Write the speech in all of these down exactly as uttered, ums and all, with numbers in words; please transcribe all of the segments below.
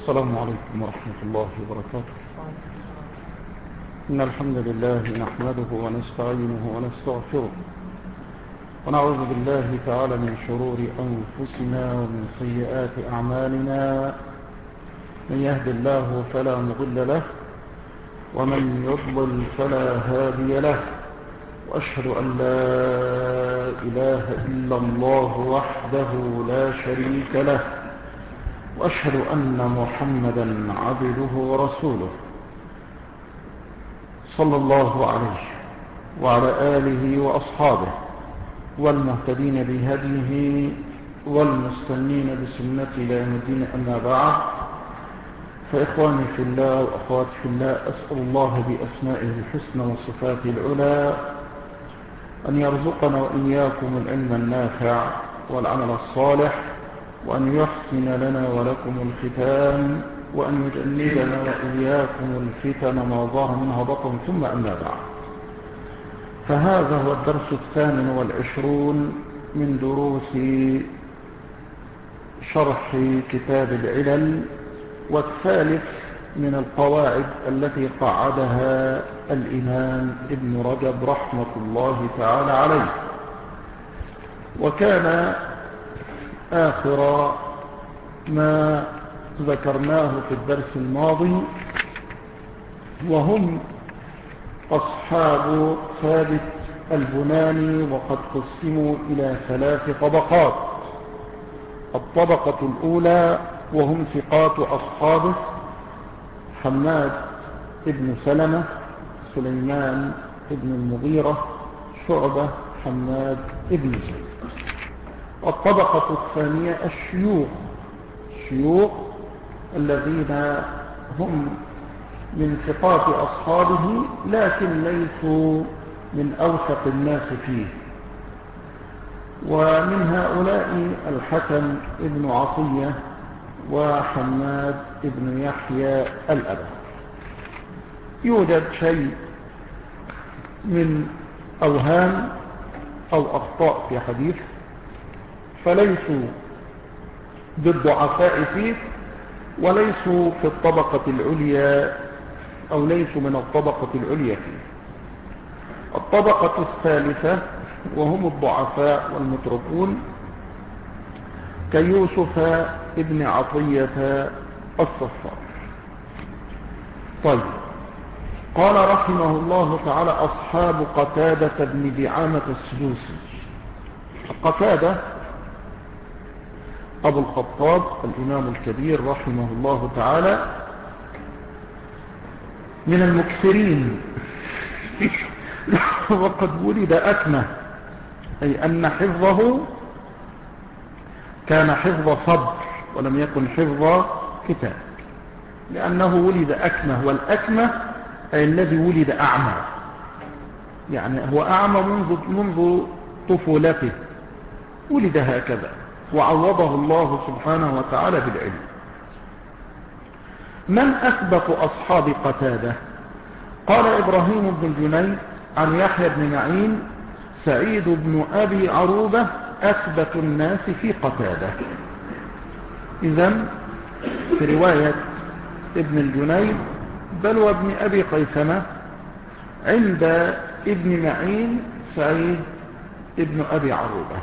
السلام عليكم ورحمة الله وبركاته. إن الحمد لله نحمده ونستعينه ونستغفره ونعوذ بالله تعالى من شرور أنفسنا ومن سيئات أعمالنا. من يهد الله فلا مضل له ومن يضلل فلا هادي له، وأشهد أن لا إله إلا الله وحده لا شريك له، وأشهد أن محمدا عبده ورسوله صلى الله عليه وعلى آله وأصحابه والمهتدين بهديه والمستنين بسنته إلى يوم الدين. أما بعد، فإخواني في الله وأخواتي في الله، أسأل الله بأسمائه الحسنى وصفاته العلى أن يرزقنا وإياكم العلم النافع والعمل الصالح، وأن يحسن لنا ولكم الختام، وأن يجنبنا وإياكم الفتن ما ظهر منها بطن. ثم أما بعد، فهذا هو الدرس الثامن والعشرون من دروس شرح كتاب العلل، والثالث من القواعد التي قعدها الإمام ابن رجب رحمة الله تعالى عليه. وكان آخر ما ذكرناه في الدرس الماضي وهم أصحاب ثابت البناني، وقد قسموا إلى ثلاث طبقات. الطبقة الأولى وهم ثقات أصحابه: حماد ابن سلمة، سليمان ابن المغيرة، شعبة، حماد ابن زيد. الطبقة الثانية الشيوخ، الشيوخ الذين هم من ثقات أصحابه لكن ليسوا من أوثق الناس فيه، ومن هؤلاء الحكم ابن عطية وحماد ابن يحيى الأبا. يوجد شيء من أوهام أو أخطاء في حديث، فليسوا بالضعفاء فيه، وليسوا في الطبقة العليا أو ليسوا من الطبقة العليا فيه. الطبقة الثالثة وهم الضعفاء والمتركون كيوسف ابن عطية الصفار. طيب، قال رحمه الله تعالى: أصحاب قتادة بن دعامة السدوسي. قتادة أبو الخطاب الإمام الكبير رحمه الله تعالى من المكثرين وقد ولد أكمه، أي أن حفظه كان حفظ صبر ولم يكن حفظ كتاب، لأنه ولد أكمه، والأكمه أي الذي ولد أعمى، يعني هو أعمى منذ, منذ طفولته، ولد هكذا، وعوضه الله سبحانه وتعالى بالعلم. من أثبت أصحاب قتادة؟ قال إبراهيم بن الجنيد عن يحيى بن معين: سعيد بن أبي عروبة أثبت الناس في قتادة. إذن في رواية ابن الجنيد بل وابن أبي قيثمة عند ابن معين سعيد ابن أبي عروبة.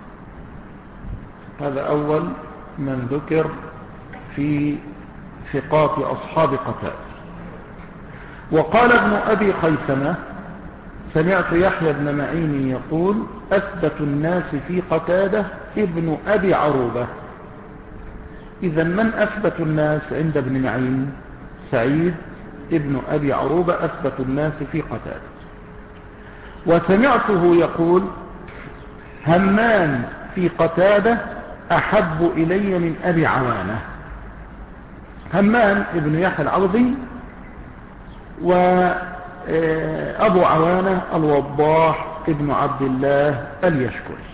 هذا أول من ذكر في ثقات أصحاب قتادة. وقال ابن أبي خيثمة: سمعت يحيى بن معين يقول: أثبت الناس في قتادة ابن أبي عروبة. إذا من أثبت الناس عند ابن معين؟ سعيد ابن أبي عروبة أثبت الناس في قتادة. وسمعته يقول: همام في قتادة أحب إلي من أبي عوانة. همام ابن يحيى العوضي وأبو عوانة الوضاح ابن عبد الله اليشكري.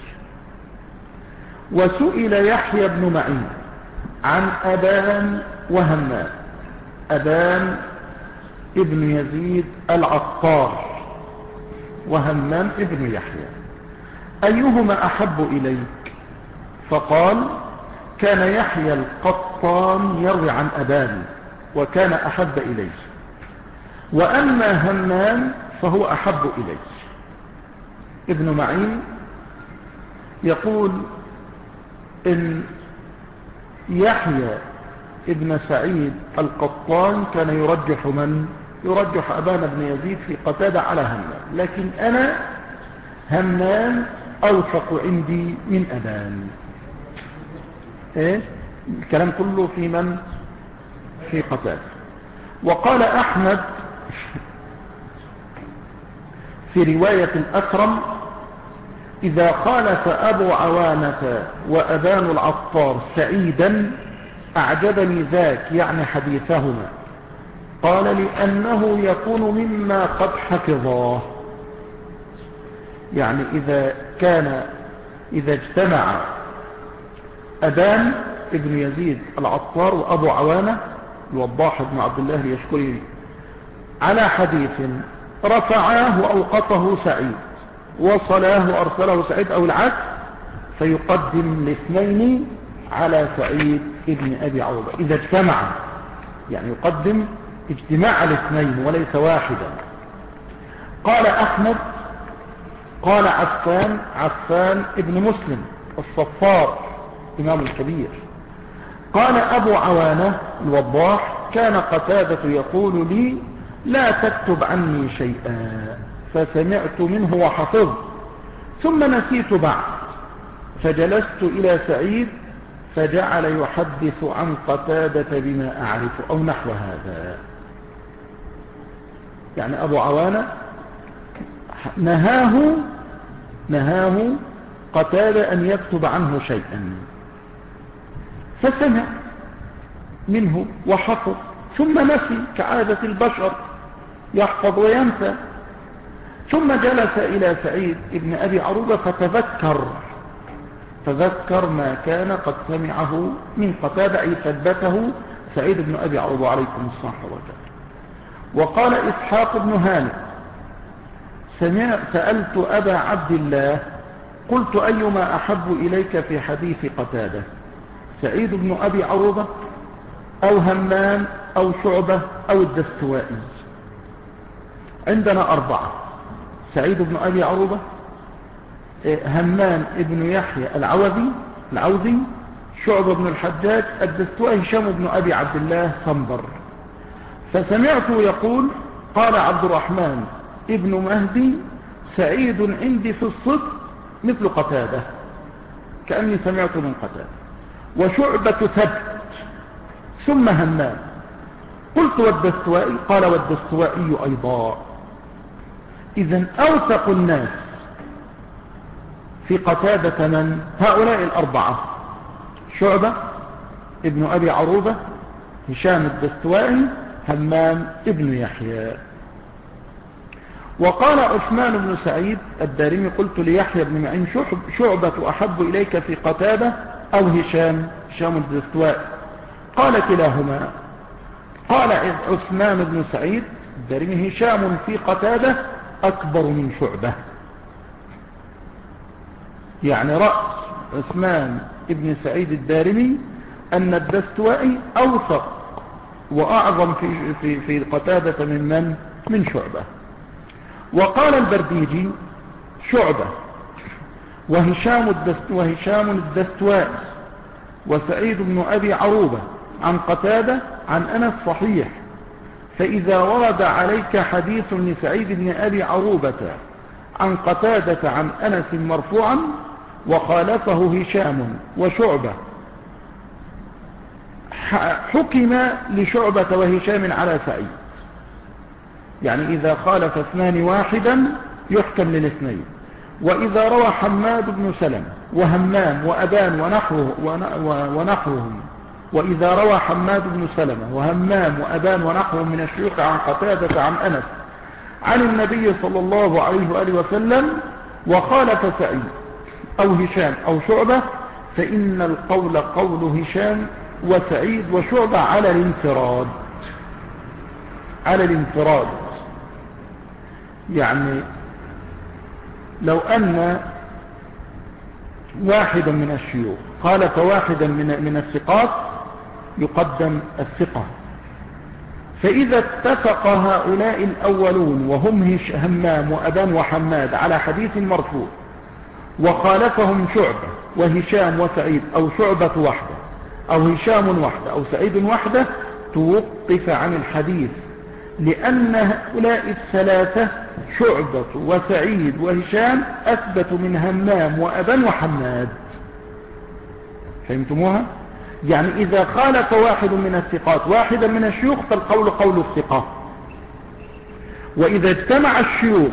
وسئل يحيى بن معين عن أبان وهمام. أبان ابن يزيد العطار وهمام ابن يحيى: أيهما أحب إليك؟ فقال: كان يحيى القطان يروي عن أبان وكان أحب إليه، وأما همام فهو أحب إليه. ابن معين يقول إن يحيى ابن سعيد القطان كان يرجح من؟ يرجح أبان بن يزيد في قتادة على همام، لكن أنا همام أوثق عندي من أبان. إيه؟ الكلام كله في من؟ في قتادة. وقال أحمد في رواية الأكرم: إذا خالف أبو عوانة وأبان العطار سعيدا أعجبني ذاك، يعني حديثهما. قال: لأنه يكون مما قد حفظاه. يعني إذا كان إذا اجتمع أبان ابن يزيد العطار وأبو عوانة الوضاح بن عبد الله اليشكري على حديث رفعاه وأوقفه سعيد، وصلاه وأرسله سعيد أو العكس، فيقدم الاثنين على سعيد ابن أبي عروبة إذا اجتمع، يعني يقدم اجتماع الاثنين وليس واحدا. قال أحمد: قال عفان عفان ابن مسلم الصفار إمام الكبير: قال أبو عوانة الوضاح: كان قتادة يقول لي: لا تكتب عني شيئا، فسمعت منه وحفظت، ثم نسيت بعد، فجلست إلى سعيد فجعل يحدث عن قتادة بما أعرف، أو نحو هذا. يعني أبو عوانة نهاه نهاه قتادة أن يكتب عنه شيئا، فسمع منه وحفظ، ثم نسي كعادة البشر، يحفظ وينسى. ثم جلس إلى سعيد ابن أبي عروبة فتذكر تذكر ما كان قد سمعه من قتادة، أي ثبته سعيد بن أبي عروبة عليكم الصحة والسلام. وقال إسحاق بن هانئ: سمع سألت أبا عبد الله قلت: أيما أحب إليك في حديث قتادة، سعيد بن أبي عروبة أو همام أو شعبة أو الدستوائي؟ عندنا أربعة: سعيد بن أبي عروبة، همام ابن يحيى العوذي العوذي شعبة بن الحجاج، الدستوائي هشام بن أبي عبد الله صنبر. فسمعته يقول: قال عبد الرحمن ابن مهدي: سعيد عندي في الصدق مثل قتادة، كأني سمعت من قتادة، وشعبة ثبت، ثم همام. قلت: والدستوائي؟ قال: والدستوائي أيضا. إذن أوثق الناس في قتادة من؟ هؤلاء الأربعة: شعبة ابن أبي عروبة، هشام الدستوائي، همام ابن يحيى. وقال عثمان بن سعيد الدارمي: قلت ليحيى بن معين: شعبة أحب إليك في قتادة أو هشام هشام الدستوائي؟ قال: كلاهما. قال عثمان بن سعيد الدارمي: هشام في قتادة أكبر من شعبة. يعني رأس عثمان بن سعيد الدارمي أن الدستوائي أوثق وأعظم في, في, في قتادة من من؟ من شعبة. وقال البرديجي: شعبة وهشام الدست وهشام الدستوائي وسعيد بن أبي عروبة عن قتادة عن أنس صحيح، فإذا ورد عليك حديث لسعيد بن أبي عروبة عن قتادة عن أنس مرفوعا وخالفه هشام وشعبة، حكم لشعبة وهشام على سعيد. يعني إذا خالف اثنان واحدا يحكم للاثنين. وإذا روى حماد بن سلم وهمام وأبان ونحوه ونحوهم وإذا روى حماد بن سلمة وهمام وأبان ونحوهم من الشيوخ عن قتادة عن أنس عن النبي صلى الله عليه وآله وسلم وخالف سعيد أو هشام أو شعبة، فإن القول قول هشام وسعيد وشعبة على الانفراد على الانفراد. يعني لو أن واحدا من الشيوخ خالف واحدا من, من الثقات يقدم الثقة. فإذا اتفق هؤلاء الأولون وهم همام وأبان وحماد على حديث مرفوع وخالفهم شعبة وهشام وسعيد أو شعبة وحده أو هشام وحده أو سعيد وحده توقف عن الحديث، لأن هؤلاء الثلاثة شعبة وسعيد وهشام أثبت من همام وأبان وحماد. فهمتموها؟ يعني إذا خالف واحد من الثقات واحدا من الشيوخ فالقول قول الثقة، وإذا اجتمع الشيوخ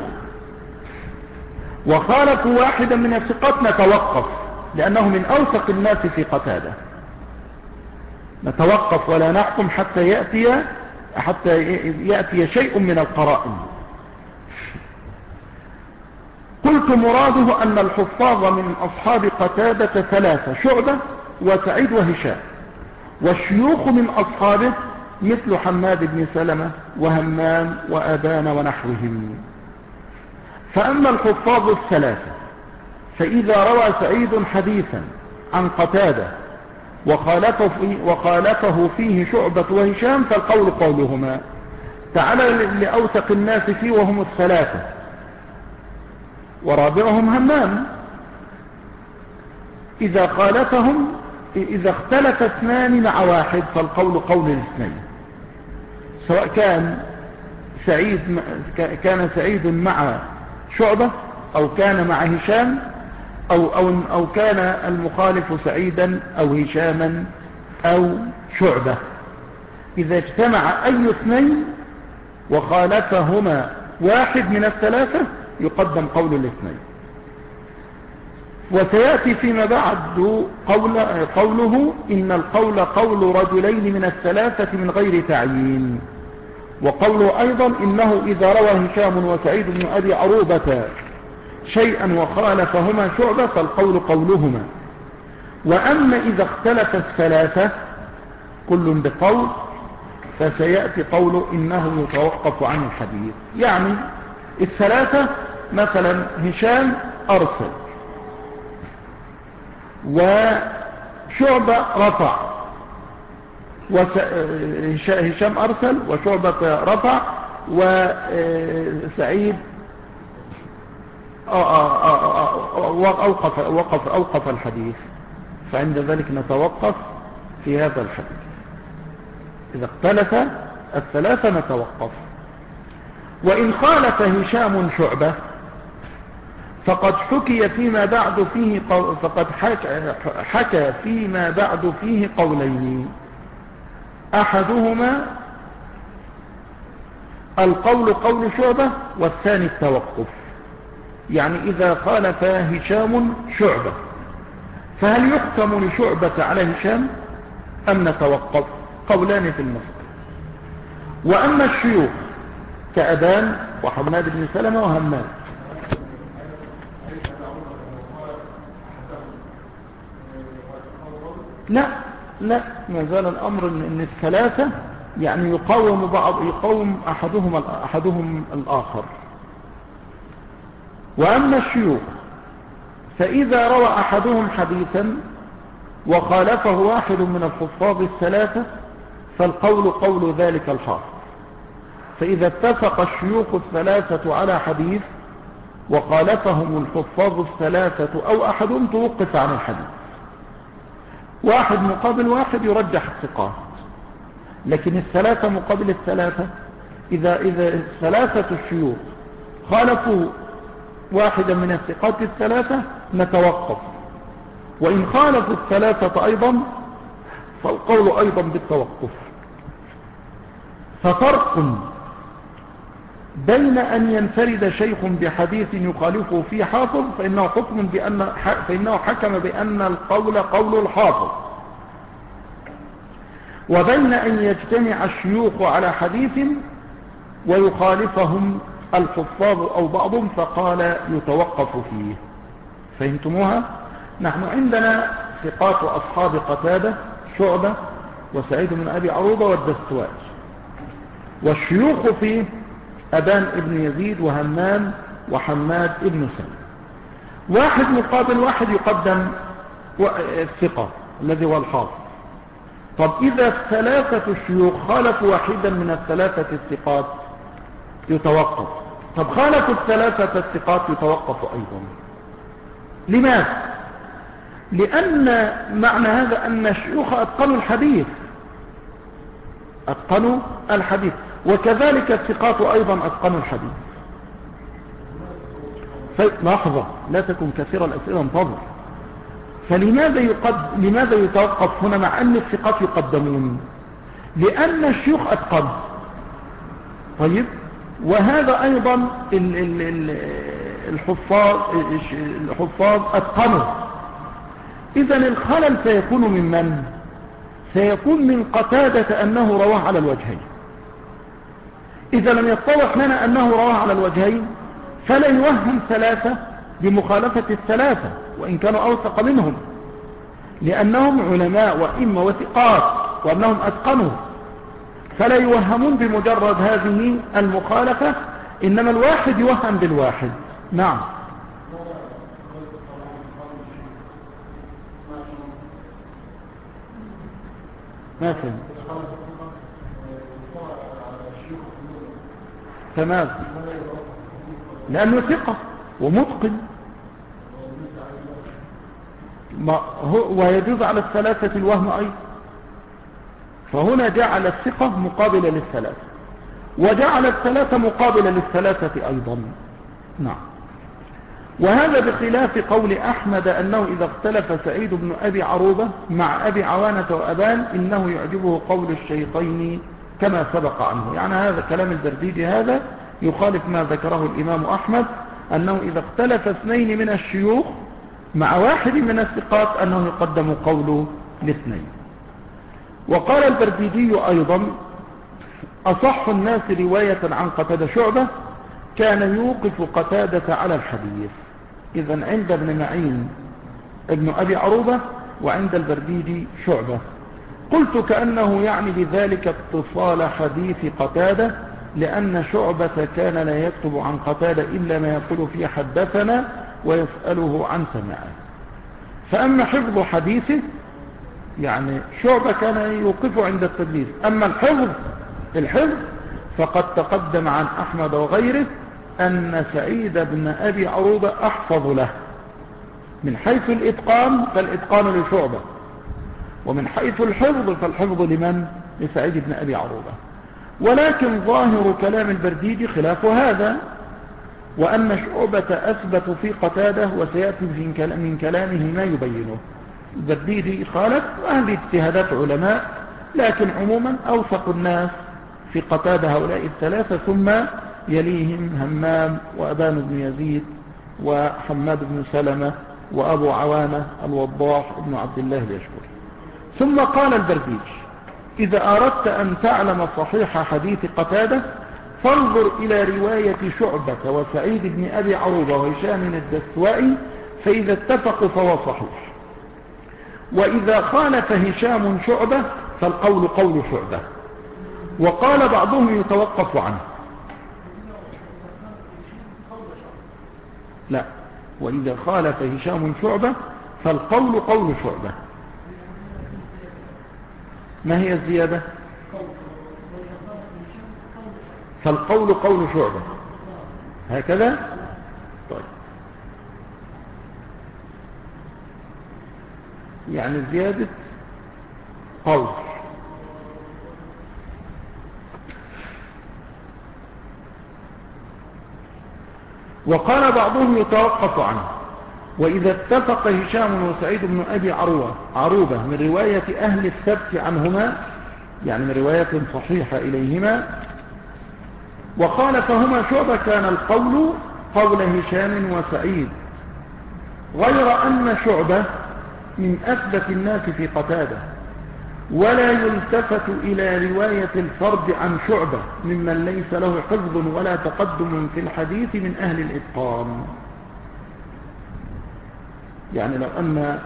وخالفوا واحدا من الثقات نتوقف، لأنه من أوثق الناس في قتادة. نتوقف ولا نحكم حتى يأتي حتى يأتي شيء من القرائن. قلت مراده أن الحفاظ من أصحاب قتادة ثلاثة: شعبة وسعيد وهشام، والشيوخ من أصحابه مثل حماد بن سلمة وهمام وأبان ونحوهم. فأما الحفاظ الثلاثة فإذا روى سعيد حديثا عن قتادة وخالفه فيه, وخالفه فيه شعبة وهشام فالقول قولهما. تعالى لأوثق الناس فيه وهم الثلاثة، ورابعهم همام. إذا خالفهم إذا اختلف اثنان مع واحد فالقول قول الاثنين، سواء كان سعيد كان سعيد مع شعبة أو كان مع هشام أو, أو, أو كان المخالف سعيدا أو هشاما أو شعبة. إذا اجتمع أي اثنين وخالفهما واحد من الثلاثة يقدم قول الاثنين. وسيأتي فيما بعد قول قوله إن القول قول رجلين من الثلاثة من غير تعيين، وقوله أيضا إنه إذا روى هشام وسعيد بن أبي عروبة شيئا وخالفهما شعبة فالقول قولهما. وأما إذا اختلف الثلاثة كل بقول فسيأتي قوله إنه يتوقف عن الحديث. يعني الثلاثة مثلا هشام أرسل وشعبة رفع، وهشام أرسل وشعبة رفع وسعيد أوقف, أوقف, أوقف الحديث، فعند ذلك نتوقف في هذا الحديث. إذا اختلف الثلاثة نتوقف. وإن خالف هشام شعبة فقد حكي فيما بعد فيه قو... فقد حكى فيما بعد فيه قولين: أحدهما القول قول شعبة والثاني التوقف. يعني إذا خالف هشام شعبة فهل يحكم لشعبة على هشام أم نتوقف؟ قولان في المسألة. وأما الشيوخ كأبان وحماد بن سلمة وهمام لا لا ما زال الأمر إن الثلاثة يعني يقاوم بعض يقاوم أحدهم أحدهم الآخر. وأما الشيوخ فإذا روى أحدهم حديثا وخالفه واحد من الحفاظ الثلاثة فالقول قول ذلك الحافظ. فإذا اتفق الشيوخ الثلاثة على حديث وخالفهم الحفاظ الثلاثة أو أحدهم توقف عن الحديث. واحد مقابل واحد يرجح الثقات، لكن الثلاثة مقابل الثلاثة إذا, إذا الثلاثة الشيوخ خالفوا واحدا من الثقات الثلاثة نتوقف. وإن خالفوا الثلاثة أيضا فالقول أيضا بالتوقف. ففرق بين أن ينفرد شيخ بحديث يخالفه فيه حافظ فإنه حكم بأن فإنه حكم بأن القول قول الحافظ، وبين أن يجتمع الشيوخ على حديث ويخالفهم الحفاظ أو بعضهم فقال يتوقف فيه. فهمتموها؟ نحن عندنا ثقات أصحاب قتادة شعبة وسعيد بن أبي عروبة والدستوائي، والشيوخ فيه أبان ابن يزيد وهمام وحماد ابن سلمة. واحد مقابل واحد يقدم الثقة الذي هو الحافظ. طب إذا الثلاثة الشيوخ خالفوا واحدا من الثلاثة الثقات يتوقف. طب خالفوا الثلاثة الثقات يتوقف أيضا. لماذا؟ لأن معنى هذا أن الشيوخ أتقنوا الحديث أتقنوا الحديث وكذلك الثقات أيضا أتقنوا الحديث. لحظة، لا تكن كثير الأسئلة، انتظر. فلماذا يقد... لماذا يتوقف هنا مع أن الثقات يقدمون؟ لأن الشيوخ أتقنوا. طيب، وهذا أيضا ال... ال... ال... الحفاظ الحفاظ أتقنوا. إذن الخلل سيكون من من؟ سيكون من قتادة أنه رواه على الوجهين. إذا لم يتضح لنا أنه رواه على الوجهين فلا يوهم ثلاثة بمخالفة الثلاثة وإن كانوا أوثق منهم، لأنهم علماء وإمة وثقات وأنهم أتقنوا، فلا يوهمون بمجرد هذه المخالفة، إنما الواحد يوهم بالواحد. نعم. ما فهم. تمام، لأنه ثقة ومتقن ما هو ويجوز على الثلاثة الوهم أيضا. فهنا جعل الثقة مقابلة للثلاثة وجعل الثلاثة مقابلة للثلاثة أيضا. نعم. وهذا بخلاف قول أحمد أنه إذا اختلف سعيد بن أبي عروبة مع أبي عوانة وأبان إنه يعجبه قول الشيخين كما سبق عنه. يعني هذا كلام البرديجي هذا يخالف ما ذكره الإمام أحمد أنه إذا اختلف اثنين من الشيوخ مع واحد من الثقات أنه يقدم قوله لاثنين. وقال البرديجي أيضا أصح الناس رواية عن قتادة شعبة كان يوقف قتادة على الحديث. إذن عند ابن معين ابن أبي عروبة وعند البرديجي شعبة. قلت كأنه يعني بذلك اتصال حديث قتادة، لأن شعبة كان لا يكتب عن قتادة إلا ما يقول فيه حدثنا ويسأله عن سماعه. فأما حفظ حديثه يعني شعبة كان يوقف عند التدليس، أما الحفظ الحفظ فقد تقدم عن أحمد وغيره أن سعيد بن أبي عروبة أحفظ له. من حيث الإتقان فالإتقان لشعبة، ومن حيث الحفظ فالحفظ لمن؟ لسعيد بن أبي عروبة. ولكن ظاهر كلام البرديجي خلاف هذا، وأن شعبة أثبت في قتادة وسيأتي من كلامه ما يبينه. البرديجي خالف، وهذه اجتهادات علماء، لكن عموما أوثق الناس في قتادة هؤلاء الثلاثة، ثم يليهم همام وأبان بن يزيد وحماد بن سلمة وأبو عوانة الوضاح بن عبد الله اليشكري. ثم قال البرديجي إذا أردت أن تعلم صحيح حديث قتادة فانظر إلى رواية شعبة وسعيد بن أبي عروبة وهشام الدستوائي، فإذا اتفقوا فهو صحيح، وإذا خالف هشام شعبة فالقول قول شعبة. وقال بعضهم يتوقف عنه. لا، وإذا خالف هشام شعبة فالقول قول شعبة. ما هي الزيادة؟ فالقول قول شعبة هكذا. طيب، يعني زيادة قول. وقال بعضهم يتوقف عنه، وإذا اتفق هشام وسعيد بن أبي عروبة عروبة من رواية أهل الثبت عنهما، يعني من رواية صحيحة إليهما، وخالفهما شعبة كان القول قول هشام وسعيد، غير أن شعبة من أثبت الناس في قتادة، ولا يلتفت إلى رواية الفرد عن شعبة ممن ليس له حفظ ولا تقدم في الحديث من أهل الإتقان. يعني لو أن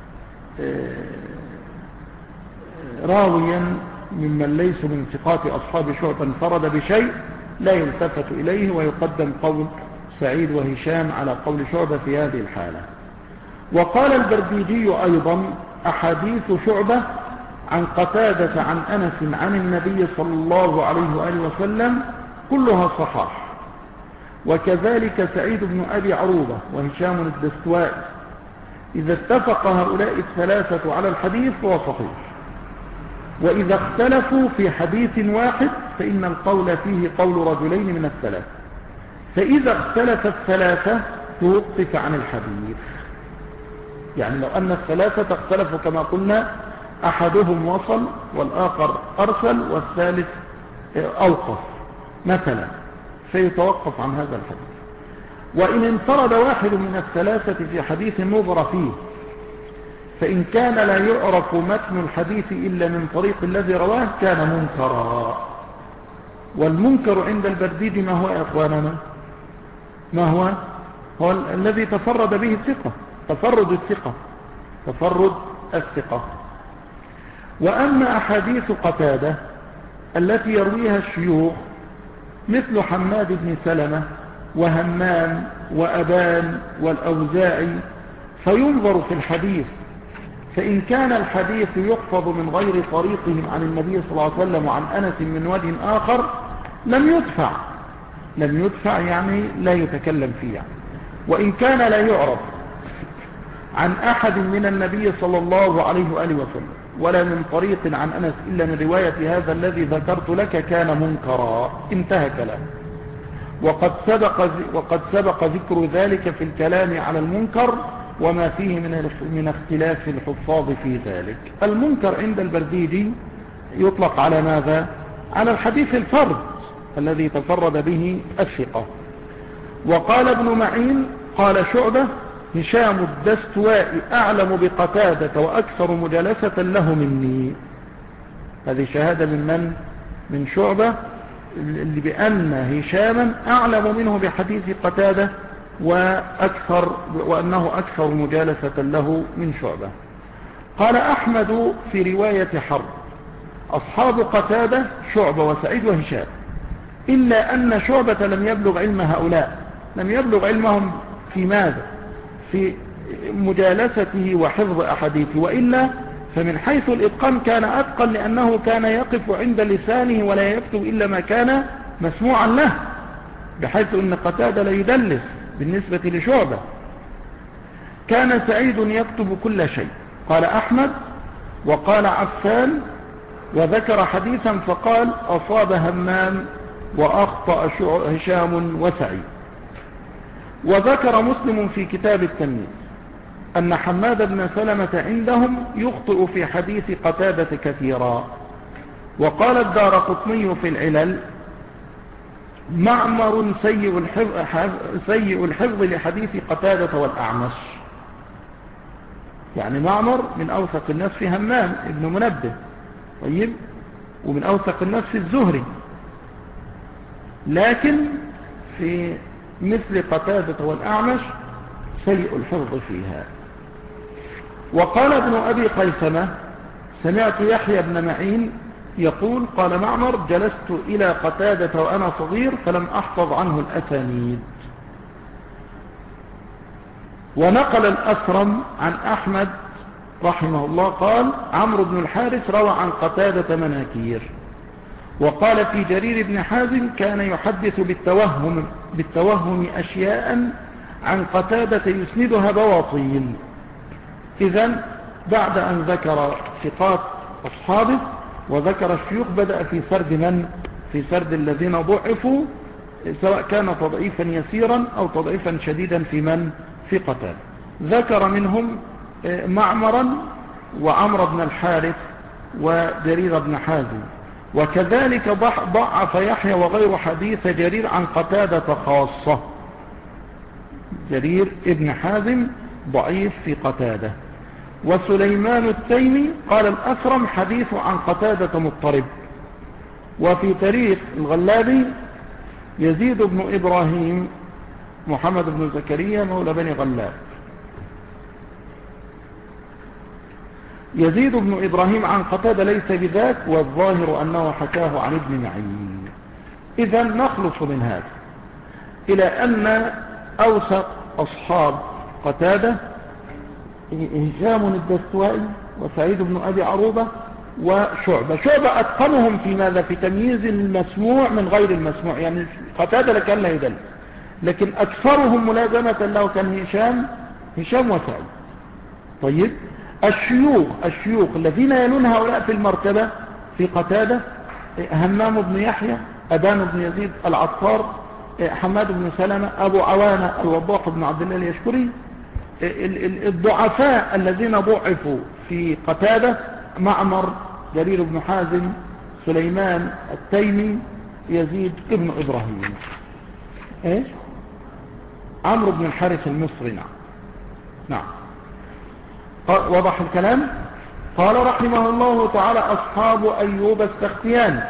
راويا ممن ليس من ثقات أصحاب شعبة انفرد بشيء لا يلتفت إليه ويقدم قول سعيد وهشام على قول شعبة في هذه الحالة. وقال البرديجي أيضا أحاديث شعبة عن قتادة عن أنس عن النبي صلى الله عليه وآله وسلم كلها صحاح، وكذلك سعيد بن أبي عروبة وهشام الدستوائي. إذا اتفق هؤلاء الثلاثة على الحديث فهو صحيح، وإذا اختلفوا في حديث واحد فإن القول فيه قول رجلين من الثلاثة، فإذا اختلف الثلاثة توقف عن الحديث. يعني لو أن الثلاثة اختلفوا كما قلنا، أحدهم وصل والآخر أرسل والثالث أوقف مثلا، فيتوقف عن هذا الحديث. وإن انفرد واحد من الثلاثة في حديث نظر فيه، فإن كان لا يعرف متن الحديث إلا من طريق الذي رواه كان منكرا. والمنكر عند البرديجي ما هو يا أخواننا؟ ما هو؟ هو الذي تفرد به الثقة، تفرد الثقة، تفرد الثقة. وأما أحاديث قتادة التي يرويها الشيوخ مثل حماد بن سلمة وهمام وأبان والأوزاعي فينظر في الحديث، فإن كان الحديث يحفظ من غير طريقهم عن النبي صلى الله عليه وسلم وعن أنس من وجه آخر لم يدفع، لم يدفع يعني لا يتكلم فيه يعني. وإن كان لا يعرف عن أحد من النبي صلى الله عليه وآله وسلم ولا من طريق عن أنس إلا من رواية هذا الذي ذكرت لك كان منكرا. انتهى كلام. وقد سبق, وقد سبق ذكر ذلك في الكلام على المنكر وما فيه من من اختلاف الحفاظ في ذلك. المنكر عند البرديجي يطلق على ماذا؟ على الحديث الفرد الذي تفرد به الثقة. وقال ابن معين قال شعبة هشام الدستوائي أعلم بقتادة وأكثر مجالسة له مني. هذه شهادة من من؟ من شعبة، اللي بأن هشاما أعلم منه بحديث قتادة وأكثر وأنه أكثر مجالسة له من شعبة. قال أحمد في رواية حرب أصحاب قتادة شعبة وسعيد وهشام، إلا أن شعبة لم يبلغ علم هؤلاء، لم يبلغ علمهم في ماذا؟ في مجالسته وحفظ أحاديثه، وإلا فمن حيث الإتقان كان أتقن، لأنه كان يقف عند لسانه ولا يكتب إلا ما كان مسموعا له، بحيث أن قتادة لا يدلس بالنسبة لشعبة. كان سعيد يكتب كل شيء. قال أحمد وقال عفان وذكر حديثا فقال أصاب همام وأخطأ هشام وسعيد. وذكر مسلم في كتاب التمييز أن حماد بن سلمة عندهم يخطئ في حديث قتادة كثيرا. وقال الدارقطني في العلل معمر سيء الحفظ, سيء الحفظ لحديث قتادة والأعمش. يعني معمر من أوثق الناس في همام ابن منبه، طيب، ومن أوثق الناس في الزهري، لكن في مثل قتادة والأعمش سيء الحفظ فيها. وقال ابن أبي قيثمة سمعت يحيى بن معين يقول قال معمر جلست إلى قتادة وأنا صغير فلم أحفظ عنه الأسانيد. ونقل الأثرم عن أحمد رحمه الله قال عمرو بن الحارث روى عن قتادة مناكير. وقال في جرير بن حازم كان يحدث بالتوهم, بالتوهم أشياء عن قتادة يسندها بواطيل. إذن بعد أن ذكر ثقات أصحابه وذكر الشيوخ بدأ في سرد من؟ في سرد الذين ضعفوا، سواء كان تضعيفا يسيرا أو تضعيفا شديدا في من؟ في قتادة. ذكر منهم معمرا وعمر بن الحارث وجرير بن حازم. وكذلك ضعف يحيى وغير حديث جرير عن قتادة خاصة. جرير ابن حازم ضعيف في قتادة. وسليمان التيمي قال الأثرم حديث عن قتادة مضطرب. وفي تاريخ الغلابي يزيد بن إبراهيم محمد بن زكريا مولى بني غلاب، يزيد بن إبراهيم عن قتادة ليس بذاك، والظاهر أنه حكاه عن ابن معين. إذن نخلص من هذا إلى أن أوثق أصحاب قتادة هشام الدستوائي وسعيد بن أبي عروبة وشعبة. شعبة أتقنهم في ماذا؟ في تمييز المسموع من غير المسموع، يعني قتادة لكان لا يدلس، لكن أكثرهم ملازمة له كان هشام هشام وسعيد. طيب الشيوخ الشيوخ الذين يلون هؤلاء في المرتبة في قتادة: همام بن يحيى، أبان بن يزيد العطار، حماد بن سلمة، أبو عوانة الوضاح بن عبد الله اليشكري. الضعفاء الذين ضعفوا في قتادة: معمر، جرير بن حازم، سليمان التيمي، يزيد ابن إبراهيم، ايش عمرو بن الحارث المصري. نعم نعم وضح الكلام. قال رحمه الله تعالى: أصحاب أيوب السختياني.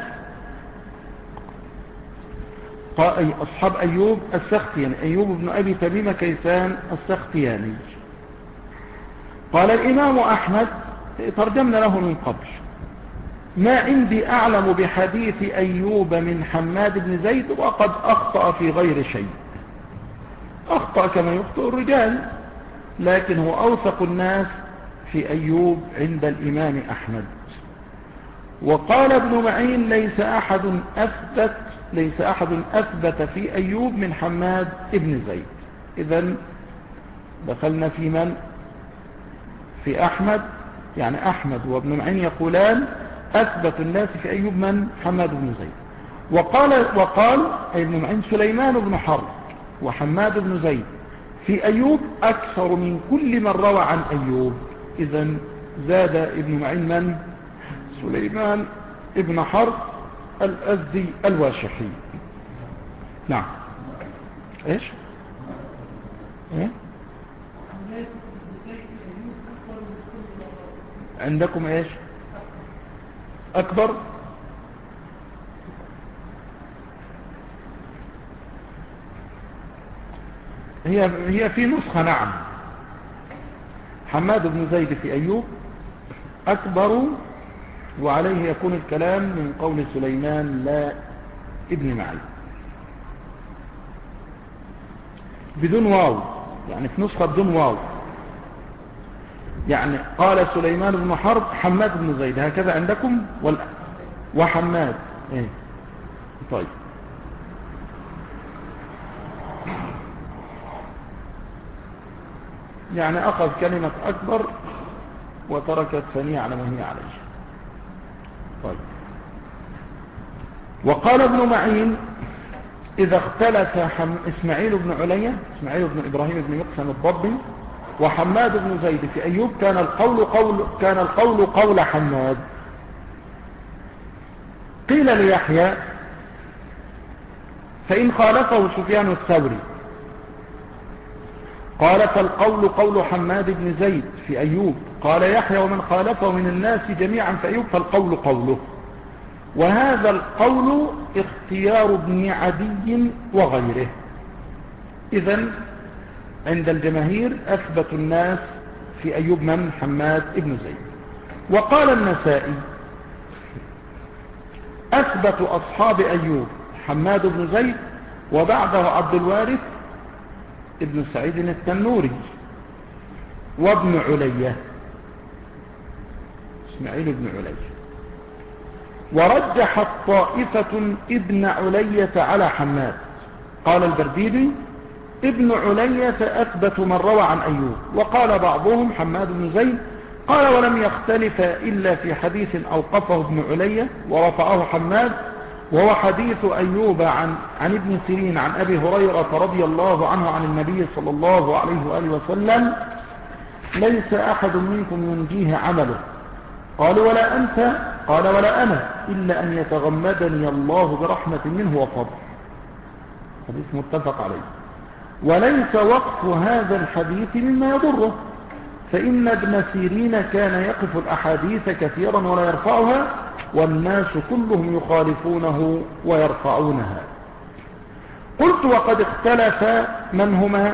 قال أصحاب أيوب السختياني: أيوب بن أبي تميم كيسان السختياني. قال الإمام أحمد، ترجمنا له من قبل: ما عندي أعلم بحديث أيوب من حماد بن زيد، وقد أخطأ في غير شيء. أخطأ كما يخطئ الرجال، لكن هو أوثق الناس في أيوب عند الإمام أحمد. وقال ابن معين: ليس أحد أثبت ليس أحد أثبت في أيوب من حماد بن زيد. إذن دخلنا في من؟ في أحمد. يعني أحمد وابن معين يقولان أثبت الناس في أيوب من؟ حماد بن زيد. وقال وقال ابن معين: سليمان بن حرب وحماد بن زيد في أيوب أكثر من كل من روى عن أيوب. إذن زاد ابن معين من؟ سليمان ابن حرب الأزدي الواشحي. نعم. ايش ايه عندكم ايش اكبر؟ هي هي في نسخة. نعم، حماد بن زيد في أيوب أكبر، وعليه يكون الكلام من قول سليمان لا ابن معين بدون واو، يعني في نسخة بدون واو. يعني قال سليمان بن حرب حماد بن زيد، هكذا عندكم وال... وحماد ايه. طيب يعني أخذ كلمة أكبر وترك الثانية على ما هي عليه. طيب وقال ابن معين: إذا اختلف حم... إسماعيل بن علية إسماعيل بن إبراهيم بن مقسم الضبي وحماد بن زيد في أيوب كان القول قول كان القول قول حماد. قيل ليحيى: فإن خالفه سفيان الثوري؟ قال: فالقول قول حماد بن زيد في أيوب. قال يحيى: ومن خالفه من الناس جميعا في أيوب فالقول قوله. وهذا القول اختيار ابن عدي وغيره. إذن عند الجماهير أثبت الناس في أيوب من؟ حماد بن زيد. وقال النسائي: أثبت أصحاب أيوب حماد بن زيد، وبعده عبد الوارث ابن سعيد التنوري وابن علية إسماعيل بن علية. ورجحت طائفة ابن علية على حماد. قال البرديبي: ابن علية أثبت من روى عن أيوب. وقال بعضهم حماد بن زيد. قال: ولم يختلف إلا في حديث أوقفه ابن علية ورفعه حماد، وهو حديث أيوب عن, عن ابن سيرين عن أبي هريرة رضي الله عنه عن النبي صلى الله عليه وآله وسلم: ليس أحد منكم ينجيه عمله. قال: ولا أنت؟ قال: ولا أنا، إلا أن يتغمدني الله برحمة منه وفضل. حديث متفق عليه. وليس وقف هذا الحديث مما يضره، فإن ابن سيرين كان يقف الأحاديث كثيرا ولا يرفعها، والناس كلهم يخالفونه ويرفعونها. قلت: وقد اختلف من هما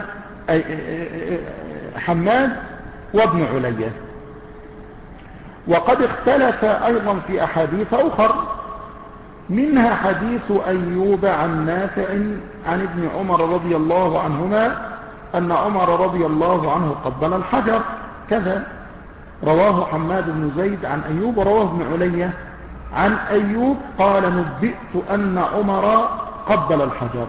حماد وابن علية، وقد اختلف أيضا في أحاديث أخر. منها حديث أيوب عن نافع عن ابن عمر رضي الله عنهما أن عمر رضي الله عنه قبل الحجر كذا. رواه حماد بن زيد عن أيوب، ورواه ابن علية عن أيوب قال نبئت أن عمر قبل الحجر.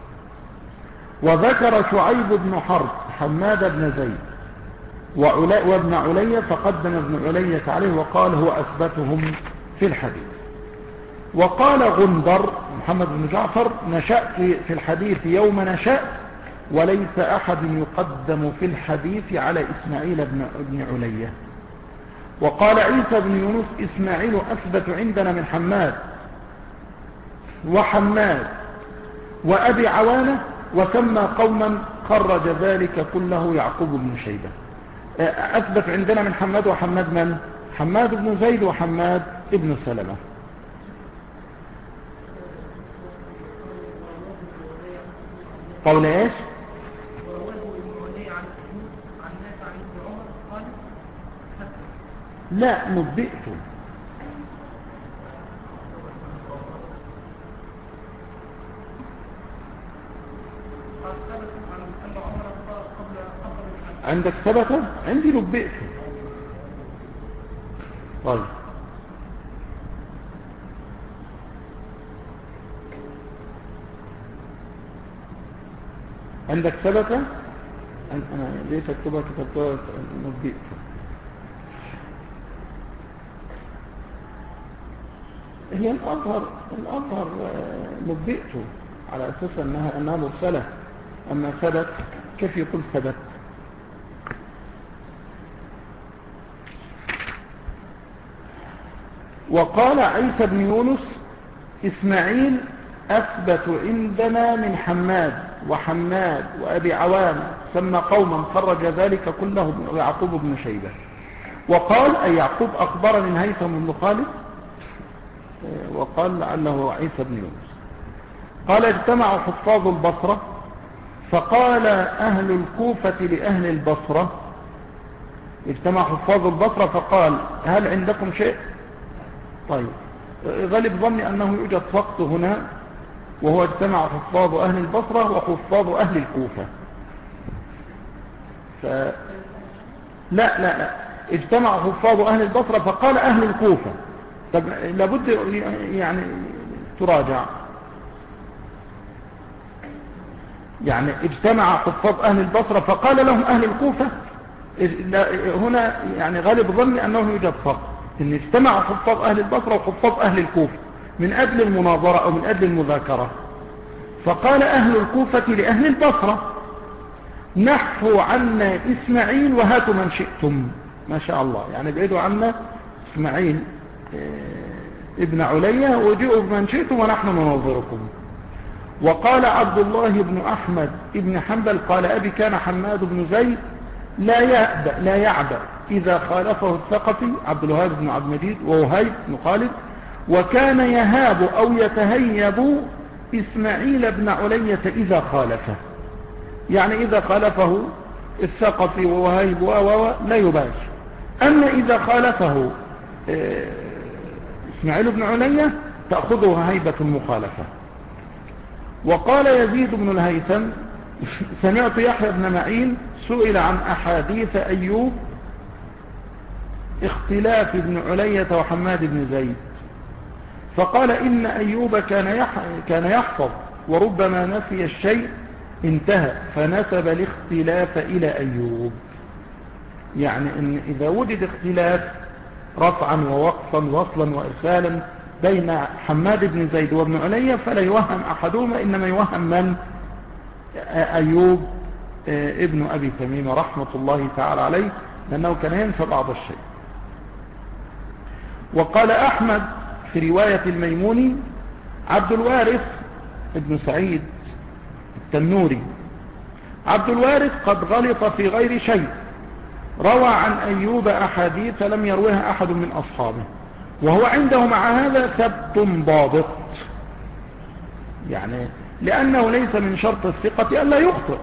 وذكر شعيب بن حرب حماد بن زيد وابن علية، فقدم ابن علية عليه وقال هو أثبتهم في الحديث. وقال غندر محمد بن جعفر نشأت في الحديث يوم نشأت، وليس أحد يقدم في الحديث على إسماعيل بن علية. وقال عيسى بن يونس إسماعيل أثبت عندنا من حماد وحماد وأبي عوانة، وسمى قوما خرج ذلك كله يعقوب بن شيبة. أثبت عندنا من حماد وحماد من؟ حماد بن زيد وحماد ابن سلمة. قول ايش؟ لا نبئته. عندك ثبت؟ عندي نبئته. طيب عندك ثبت؟ أنا ليش أكتبها كتبتها نبئته. هي الأظهر الأظهر نبئته على أساس أنها أنها مرسلة، أما ثبت كيف يقول ثبت؟ وقال عيسى بن يونس إسماعيل أثبت عندنا من حماد وحماد وأبي عوان، سمى قوما خرج ذلك كله يعقوب بن شيبة. وقال أي يعقوب أخبرني هيثم بن خالد، وقال لعله عيسى بن يونس. قال اجتمع حفاظ البصرة فقال أهل الكوفة لأهل البصرة، اجتمع حفاظ البصرة فقال هل عندكم شيء؟ طيب غالب ظني أنه يوجد سقط هنا، وهو اجتمع حفاظ أهل البصرة وحفاظ أهل الكوفة. ف... لا لا لا اجتمع حفاظ أهل البصرة فقال أهل الكوفة. طب لابد يعني تراجع، يعني اجتمع حفاظ أهل البصرة فقال لهم أهل الكوفة. هنا يعني غالب ظني أنه يوجد فرق، إن اجتمع حفاظ أهل البصرة وحفاظ أهل الكوفة من أجل المناظرة أو من أجل المذاكرة، فقال أهل الكوفة لأهل البصرة نحفوا عنا إسماعيل وهاتوا من شئتم. ما شاء الله، يعني ابعدوا عنا إسماعيل ابن علية وجئوا بمن شئتم ونحن نناظركم. وقال عبد الله بن أحمد ابن حنبل قال أبي كان حماد بن زيد لا يعبأ لا يعبأ إذا خالفه الثقفي عبد الوهاب بن عبد المجيد ووهيب بن خالد، وكان يهاب أو يتهيب إسماعيل بن علية إذا خالفه، يعني إذا خالفه الثقفي ووهيب و لا يباشر، أما إذا خالفه إسماعيل بن علية تأخذه هيبة المخالفة. وقال يزيد بن الهيثم سمعت يحيى بن معين سئل عن أحاديث أيوب اختلاف ابن علية وحماد بن زيد، فقال إن أيوب كان كان يحفظ وربما نسي الشيء انتهى، فنسب الاختلاف إلى أيوب. يعني إن إذا وجد اختلاف رفعا ووقفا وصلا وإرسالا بين حماد بن زيد وابن علية فلا يوهم أحدهما، إنما يوهم من؟ أيوب ابن أبي تميم رحمة الله تعالى عليه، لأنه كان ينسى بعض الشيء. وقال أحمد في رواية الميموني عبد الوارث ابن سعيد التنوري عبد الوارث قد غلط في غير شيء، روى عن أيوب أحاديث لم يروها أحد من أصحابه، وهو عنده مع هذا ثبت ضابط، يعني لأنه ليس من شرط الثقة ألا يخطئ.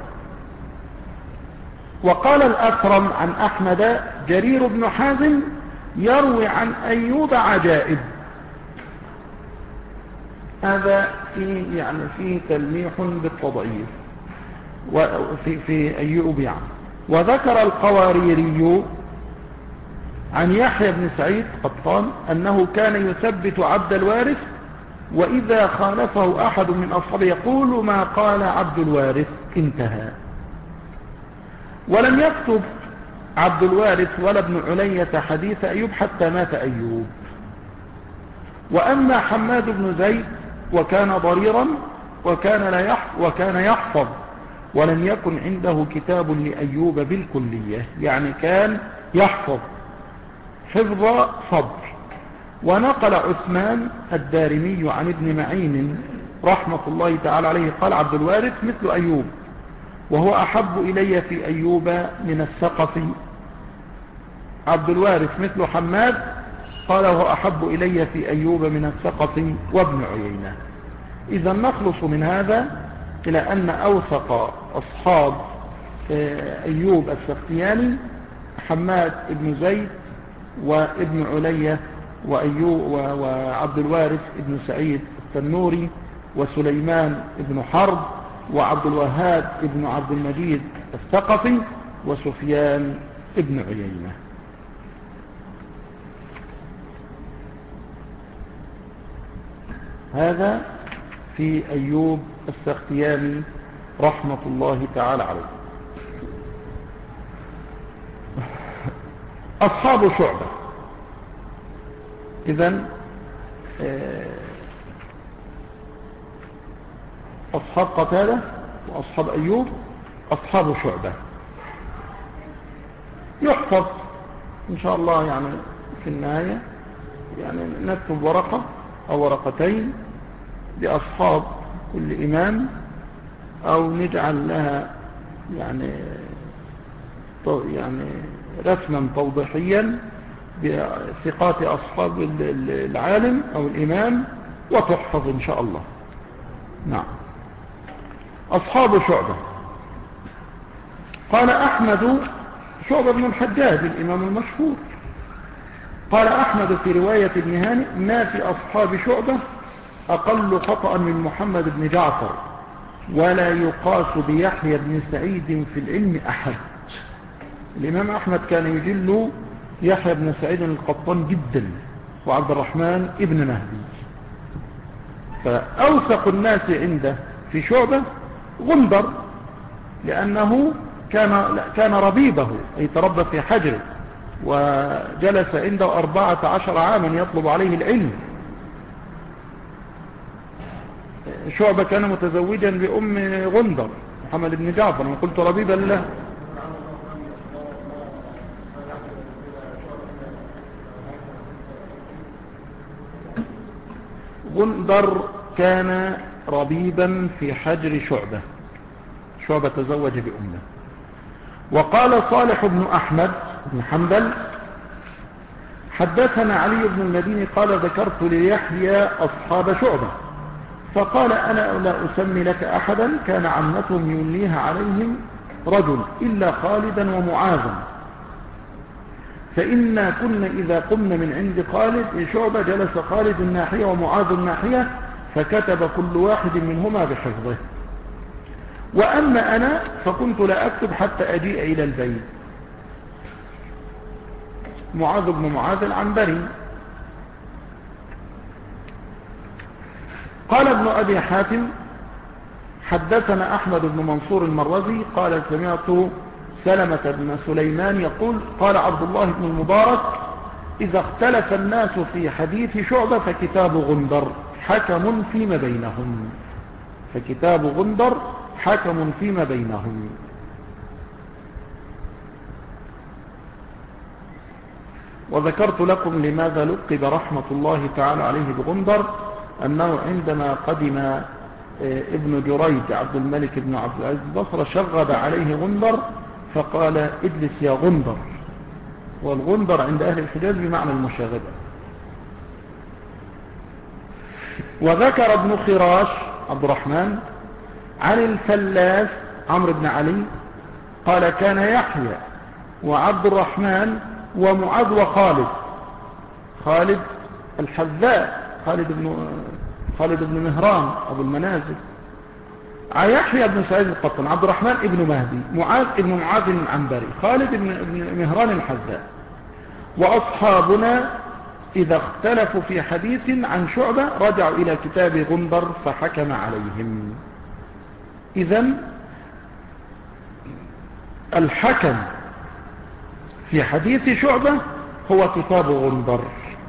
وقال الأكرم عن أحمد جرير بن حازم يروي عن أيوب عجائب، هذا في يعني فيه تلميح بالتضعيف وفي في أيوب يعني. وذكر القواريري عن يحيى بن سعيد قطان أنه كان يثبت عبد الوارث، وإذا خالفه أحد من أصحابه يقول ما قال عبد الوارث، انتهى. ولم يكتب عبد الوارث ولا ابن علية حديث أيوب حتى مات أيوب. وأما حماد بن زيد وكان ضريرا وكان, لا يحفظ وكان يحفظ ولم يكن عنده كتاب لأيوب بالكلية، يعني كان يحفظ حفظ صبر. ونقل عثمان الدارمي عن ابن معين رحمة الله تعالى عليه قال عبد الوارث مثل أيوب وهو أحب إلي في أيوب من الثقفي. عبد الوارث مثل حماد قال وهو أحب إلي في أيوب من الثقفي وابن عيينة. إذا نخلص من هذا إلى أن أوثق أصحاب أيوب السختياني حماد بن زيد وابن علية وأيوب وعبد الوارث بن سعيد التنوري وسليمان بن حرب وعبد الوهاب بن عبد المجيد الثقفي وسفيان بن عيينة. هذا في أيوب السختياني رحمة الله تعالى عليه. أصحاب شعبة، إذن أصحاب قتادة وأصحاب أيوب أصحاب شعبة. يحفظ إن شاء الله يعني في النهاية يعني نكتب ورقة أو ورقتين لأصحاب كل إمام، أو نجعل لها يعني يعني رسما توضيحيا بثقات أصحاب العالم أو الإمام وتحفظ إن شاء الله. نعم. أصحاب شعبة. قال أحمد شعبة بن الحجاج الإمام المشهور، قال أحمد في رواية ابن هانئ ما في أصحاب شعبة أقل خطأ من محمد بن جعفر، ولا يقاس بيحيى بن سعيد في العلم أحد. الإمام أحمد كان يجل يحيى بن سعيد القطان جدا وعبد الرحمن ابن مهدي، فأوثق الناس عنده في شعبة غندر، لأنه كان, كان ربيبه أي تربى في حجره وجلس عنده أربعة عشر عاما يطلب عليه العلم. شعبة كان متزوجا بأم غندر محمد بن جعفر، أنا قلت ربيبا له. غندر كان ربيبا في حجر شعبة، شعبة تزوج بأمه. وقال صالح بن أحمد بن حنبل حدثنا علي بن المديني قال ذكرت ليحيى أصحاب شعبة فقال أنا لا أسمي لك أحدا كان عمتهم يمليها عليهم رجل إلا خالدا ومعاذا، فإنا كنا إذا قمنا من عند خالد شعبة جلس خالد الناحية ومعاذ الناحية فكتب كل واحد منهما بحفظه. وأما أنا فكنت لا أكتب حتى أجيء إلى البيت. معاذ بن معاذ العنبري. قال ابن أبي حاتم حدثنا أحمد بن منصور المروزي قال سمعت سلمة بن سليمان يقول قال عبد الله بن المبارك إذا اختلف الناس في حديث شعبة فكتاب غندر حكم فيما بينهم، فكتاب غندر حكم فيما بينهم. وذكرت لكم لماذا لقب رحمة الله تعالى عليه بغندر، أنه عندما قدم ابن جريج عبد الملك بن عبد العزيز البصرة شغب عليه غندر فقال اجلس يا غندر، والغندر عند أهل الحجاز بمعنى المشاغبة. وذكر ابن خراش عبد الرحمن عن الفلاس عمرو بن علي قال كان يحيى وعبد الرحمن ومعاذ وخالد، خالد الحذاء خالد بن خالد بن مهران أبو المنازل، يحيى بن سعيد القطان، عبد الرحمن بن مهدي، معاذ بن معاذ العنبري، خالد بن مهران الحذاء. وأصحابنا إذا اختلفوا في حديث عن شعبة رجعوا إلى كتاب غندر فحكم عليهم. إذن الحكم في حديث شعبة هو كتاب غندر،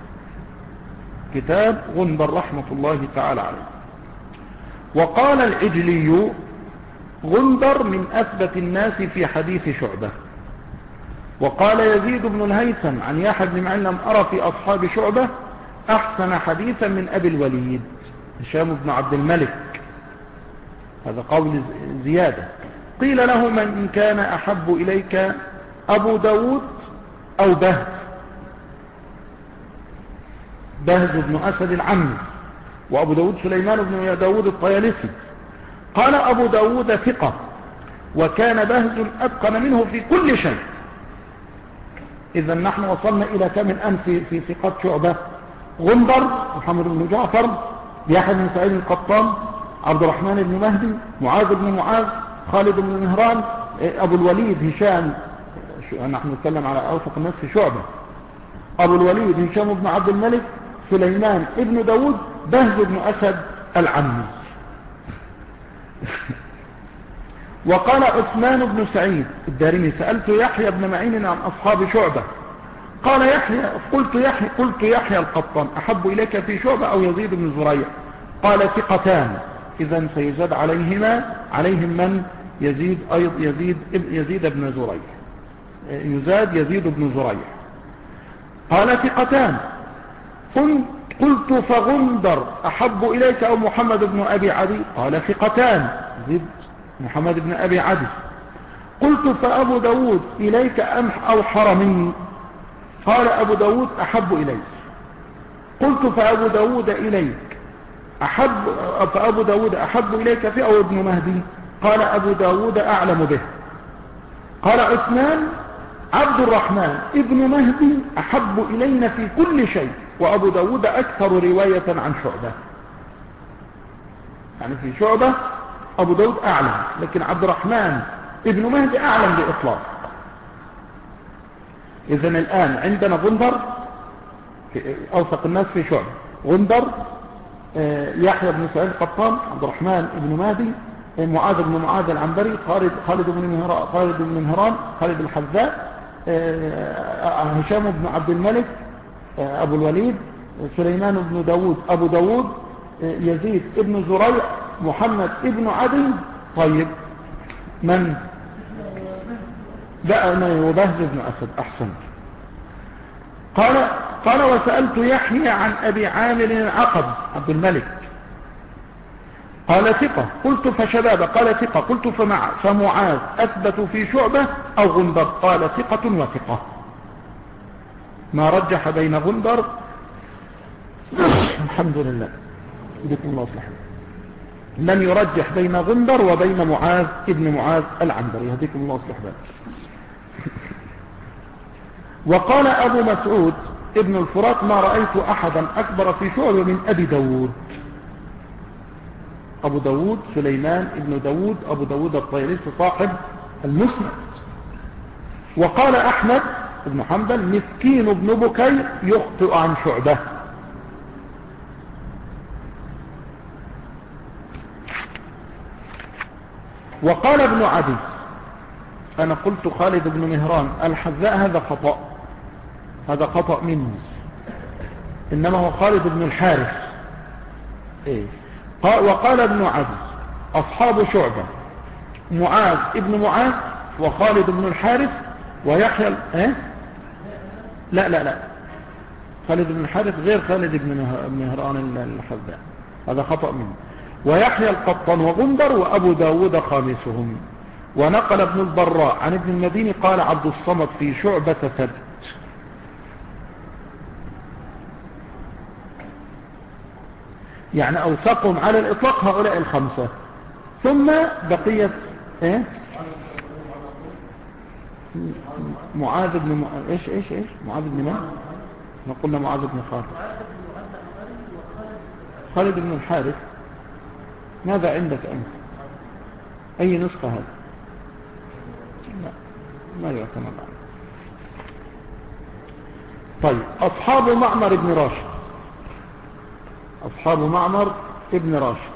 كتاب غندر رحمة الله تعالى عليه. وقال العجلي غندر من أثبت الناس في حديث شعبة. وقال يزيد بن الهيثم عن يحيى بن معين لم أرى في أصحاب شعبة أحسن حديثا من أبي الوليد هشام بن عبد الملك، هذا قول زيادة. قيل له من كان أحب إليك أبو داود أو بهز، بهز بن أسد العمي، وأبو داود سليمان بن داود الطيالسي. قال أبو داود ثقة، وكان بهز أتقن منه في كل شيء. إذا نحن وصلنا إلى كم الآن في في ثقات شعبة؟ غندر محمد بن جعفر، يحيى بن سعيد القطان، عبد الرحمن بن مهدي، معاذ بن معاذ، خالد بن مهران، أبو الوليد هشام، نحن نتكلم على أوثق الناس في شعبة، أبو الوليد هشام بن عبد الملك، سليمان ابن داود، بهز بن أسد العمي. وقال عثمان بن سعيد الدارمي سألت يحيى بن معين عن أصحاب شعبة، قال يحيى قلت يحيى قلت يحيى القطان أحب إليك في شعبة أو يزيد بن زريع؟ قال ثقتان. إذا سيزاد عليهما عليهم من؟ يزيد أيض يزيد يزيد بن زريع، يزاد يزيد بن زريع. قال ثقتان. قلت فغندر أحب إليك أو محمد بن أبي عدي؟ قال ثقتان، يزيد محمد بن أبي عدي. قلت فأبو داود إليك أم أو حرمي؟ قال أبو داود أحب إليك. قلت فأبو داود إليك أحب فأبو داود أحب إليك في أو ابن مهدي؟ قال أبو داود أعلم به. قال عثمان عبد الرحمن ابن مهدي أحب إلينا في كل شيء، وأبو داود أكثر رواية عن شعبة. يعني في شعبة أبو داود أعلم، لكن عبد الرحمن ابن مهدي أعلم بإطلاق. إذن الآن عندنا غندر أوثق الناس في شعبة، غندر، يحيى بن سعيد القطان، عبد الرحمن ابن مهدي، معاذ بن معاذ العنبري، خالد خالد بن مهران خالد بن مهران خالد الحذاء، هشام بن عبد الملك أبو الوليد، سليمان بن داود أبو داود، يزيد ابن زريع، محمد ابن عدي. طيب من بقى؟ وبهز بن أسد. أحسن. قال قال وسألت يحيى عن أبي عامر العقب عبد الملك، قال ثقة. قلت فشباب؟ قال ثقة. قلت فمع فمعاذ أثبت في شعبة أو غندر؟ قال ثقة وثقة. ما رجح بين غندر الحمد لله بكم الله صلحه، لم يرجح بين غندر وبين معاذ ابن معاذ العنبري، يهديكم الله صلح ذلك. وقال أبو مسعود ابن الفرات ما رأيت أحدا أكبر في شعبة من أبي داود. أبو داود سليمان ابن داود أبو داود الطيالسي صاحب المسند. وقال أحمد بن حنبل مسكين بن بكير يخطئ عن شعبة. وقال ابن عدي أنا قلت خالد بن مهران الحذاء، هذا خطأ، هذا خطأ مني، إنما هو خالد بن الحارث. إيه؟ وقال ابن عدي أصحاب شعبة معاذ ابن معاذ وخالد بن الحارث ويحيى إيه؟ لا لا لا خالد بن الحارث غير خالد بن مهران الحذاء، هذا خطأ مني. ويحيى القطان وغندر وأبو داود خامسهم. ونقل ابن البراء عن ابن المديني قال عبد الصمد في شعبة ثبت. يعني أوثقهم على الإطلاق هؤلاء الخمسة. ثم بقية إيه؟ معاذ بن م... إيش إيش إيش معاذ بن من؟ ما قلنا معاذ بن خالد. خالد بن الحارث. ماذا عندك أنت؟ أي نسخة هذا؟ لا ما يعتمد عنه. طيب أصحاب معمر بن راشد، أصحاب معمر بن راشد.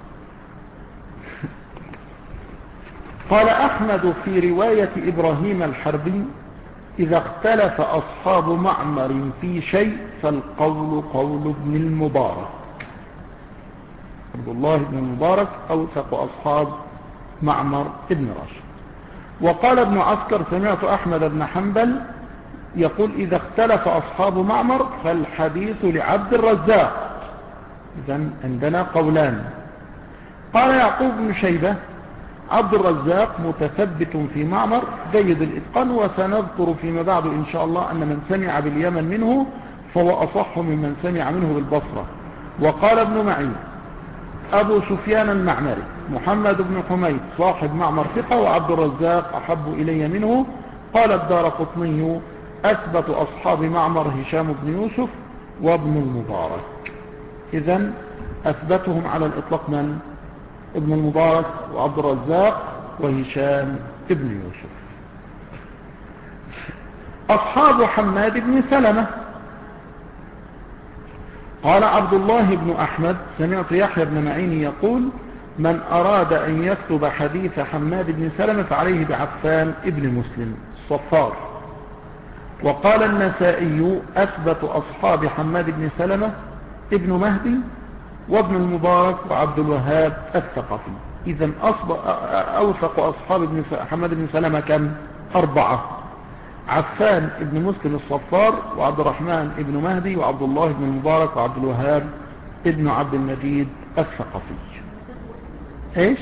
قال أحمد في رواية إبراهيم الحربي: إذا اختلف أصحاب معمر في شيء فالقول قول ابن المبارك. عبد الله بن المبارك أوثق أصحاب معمر بن راشد. وقال ابن عسكر: سمعت أحمد بن حنبل يقول: إذا اختلف أصحاب معمر فالحديث لعبد الرزاق. إذن عندنا قولان. قال يعقوب بن شيبة: عبد الرزاق متثبت في معمر جيد الإتقان، وسنذكر فيما بعد إن شاء الله أن من سمع باليمن منه فهو أصح ممن سمع منه بالبصرة. وقال ابن معين: أبو سفيان المعمري محمد بن حميد صاحب معمر ثقة، وعبد الرزاق أحب إلي منه. قال الدارقطني: أثبت أصحاب معمر هشام بن يوسف وابن المبارك. إذن أثبتهم على الإطلاق من؟ ابن المبارك وعبد الرزاق وهشام ابن يوسف. أصحاب حماد بن سلمة: قال عبد الله بن أحمد: سمعت يحيى بن معين يقول: من أراد أن يكتب حديث حماد بن سلمة فعليه بعفان ابن مسلم الصفار. وقال النسائي: أثبت أصحاب حماد بن سلمة ابن مهدي وابن المبارك وعبد الوهاب الثقفي. إذن أوثق أصحاب حماد بن سلمة كم؟ أربعة: عفان ابن مسلم الصفار، وعبد الرحمن ابن مهدي، وعبد الله بن المبارك، وعبد الوهاب ابن عبد المجيد الثقفي. ايش؟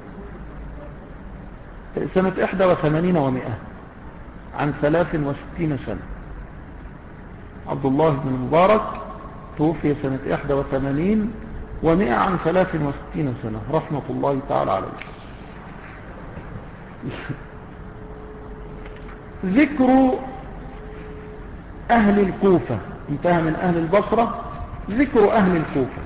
سنة إحدى وثمانين ومئة، عن ثلاث وستين سنة. عبد الله بن المبارك توفي سنة إحدى وثمانين ومئة، عن ثلاث وستين سنة، رحمة الله تعالى عليه. ذكر أهل الكوفة، انتهى من أهل البصرة. ذكر أهل الكوفة: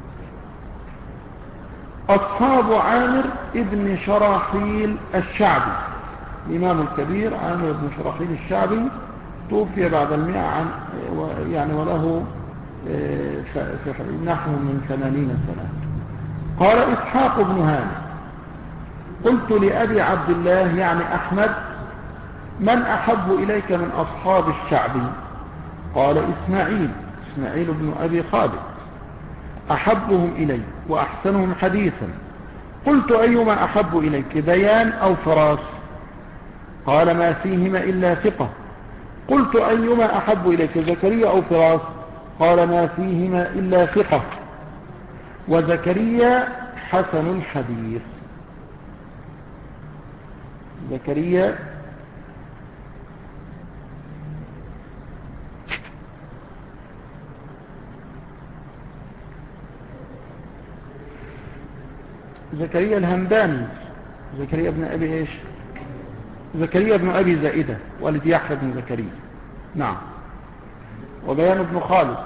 أصحاب عامر ابن شراحيل الشعبي، الإمام الكبير عامر بن شراحيل الشعبي توفي بعد المئة، عن يعني وله نحو من ثمانين سنة. قال إسحاق بن هاني: قلت لأبي عبد الله يعني أحمد: من أحب إليك من أصحاب الشعبي؟ قال: إسماعيل، إسماعيل بن أبي خالد، أحبهم إلي وأحسنهم حديثا. قلت: أيما أحب إليك، بيان أو فراس؟ قال: ما فيهما إلا ثقة. قلت: أيما أحب إليك، زكريا أو فراس؟ قال: ما فيهما إلا ثقة، وزكريا حسن الحديث. زكريا زكريا الهمداني، زكريا بن أبي إيش؟ زكريا بن أبي زائدة والد يحيى بن زكريا، نعم. وبيان بن خالد.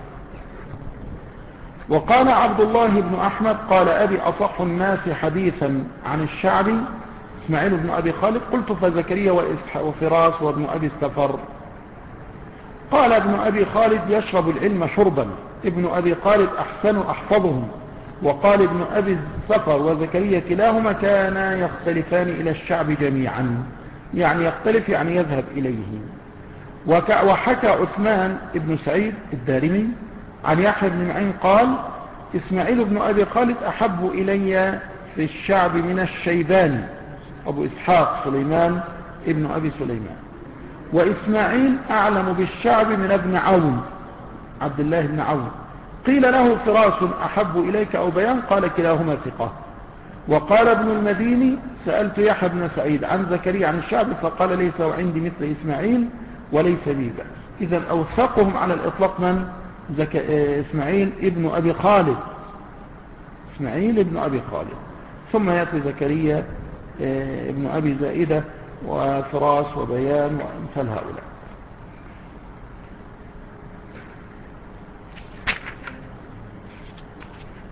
وقال عبد الله بن أحمد: قال أبي: أصح الناس حديثا عن الشعبي إسماعيل بن أبي خالد. قلت: فزكريا وفراس وابن أبي السفر؟ قال ابن أبي خالد: يشرب العلم شربا، ابن أبي خالد أحسن أحفظهم. وقال ابن أبي السفر وزكريا كلاهما كانا يختلفان إلى الشعب جميعا، يعني يختلف يعني يذهب إليه. وحكى عثمان ابن سعيد الدارمي عن يحيى بن معين قال: إسماعيل بن أبي خالد أحب إلي في الشعب من الشيباني أبو إسحاق سليمان ابن أبي سليمان، وإسماعيل أعلم بالشعب من ابن عون عبد الله بن عون. قيل له: فراس أحب إليك أو بيان؟ قال: كلاهما ثقة. وقال ابن المديني: سألت يحيى بن سعيد عن زكريا عن الشعب فقال: ليس عندي مثل إسماعيل وليس بي بأس. إذن أوثقهم على الإطلاق من؟ زك... إسماعيل ابن أبي خالد، إسماعيل ابن أبي خالد، ثم يأتي زكريا ابن أبي زائدة وفراس وبيان وأمثال هؤلاء.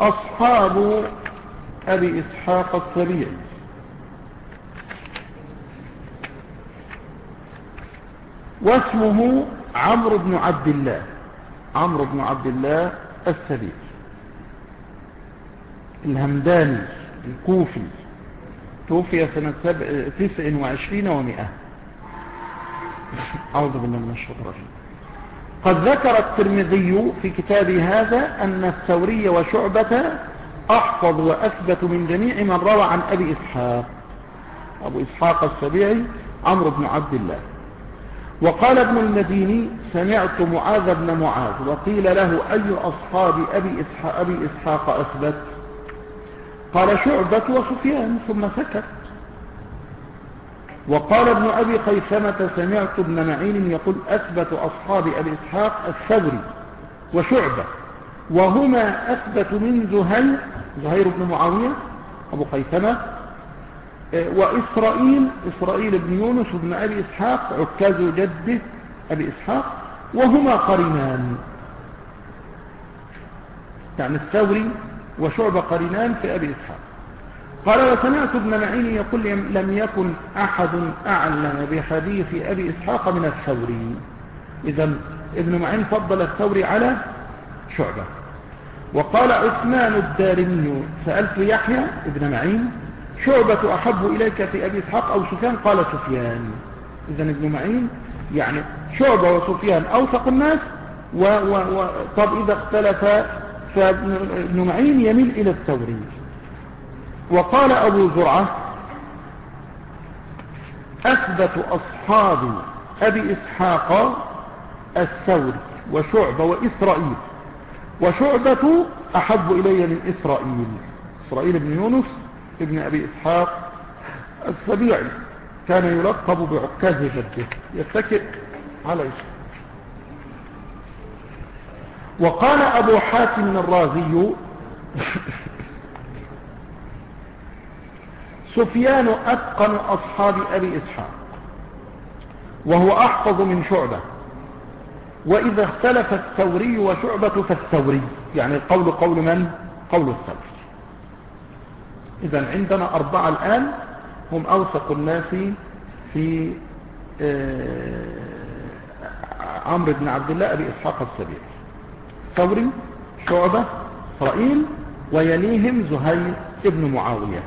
أصحاب أبي إسحاق السبيعي. واسمه عمرو بن عبد الله، عمرو بن عبد الله السبيعي الهمداني الكوفي، توفي سنة تسع وعشرين ومئة. أعوذ بالله من الشيطان الرجيم. قد ذكر الترمذي في كتابه هذا أن الثوري وشعبة أحفظ وأثبت من جميع من روى عن أبي إسحاق. أبو إسحاق السبيعي عمرو بن عبد الله. وقال ابن المديني سمعت معاذ بن معاذ وقيل له أي أصحاب أبي إسحاق, أبي إسحاق أثبت؟ قال شعبة وسفيان، ثم سكت. وقال ابن أبي خيثمة سمعت ابن معين يقول أثبت أصحاب أبي إسحاق الثوري وشعبة، وهما أثبت من زهير زهير بن معاوية أبو خيثمة وإسرائيل إسرائيل بن يونس بن أبي إسحاق عكاز جده أبي إسحاق، وهما قرينان، يعني الثوري وشعبة قرينان في أبي إسحاق. قال وسمعت ابن معين يقول لم يكن أحد أعلم بحديث أبي إسحاق من الثوري. إذن ابن معين فضل الثوري على شعبة. وقال عثمان الدارمي سألت يحيى ابن معين شعبة أحب إليك في أبي إسحاق أو سفيان؟ قال سفيان. إذن ابن معين يعني شعبة وسفيان أوثق الناس، و و و طب إذا اختلف فابن معين يميل إلى الثوري. وقال أبو زرعة أثبت أصحاب أبي إسحاق الثوري وشعبة وإسرائيل، وشعبة أحب إلي من إسرائيل. إسرائيل بن يونس ابن أبي إسحاق السبيعي كان يلقب بعكاز جده، يتكئ على اسمه. وقال أبو حاتم الرازي سفيان أتقن أصحاب أبي إسحاق وهو أحفظ من شعبة، وإذا اختلف الثوري وشعبة فالثوري، يعني القول قول من؟ قول الثوري. إذن عندنا أربعة الآن هم أوثق الناس في عمرو بن عبد الله أبي إسحاق السبيعي: ثوري، شعبة، إسرائيل، ويليهم زهير ابن معاوية،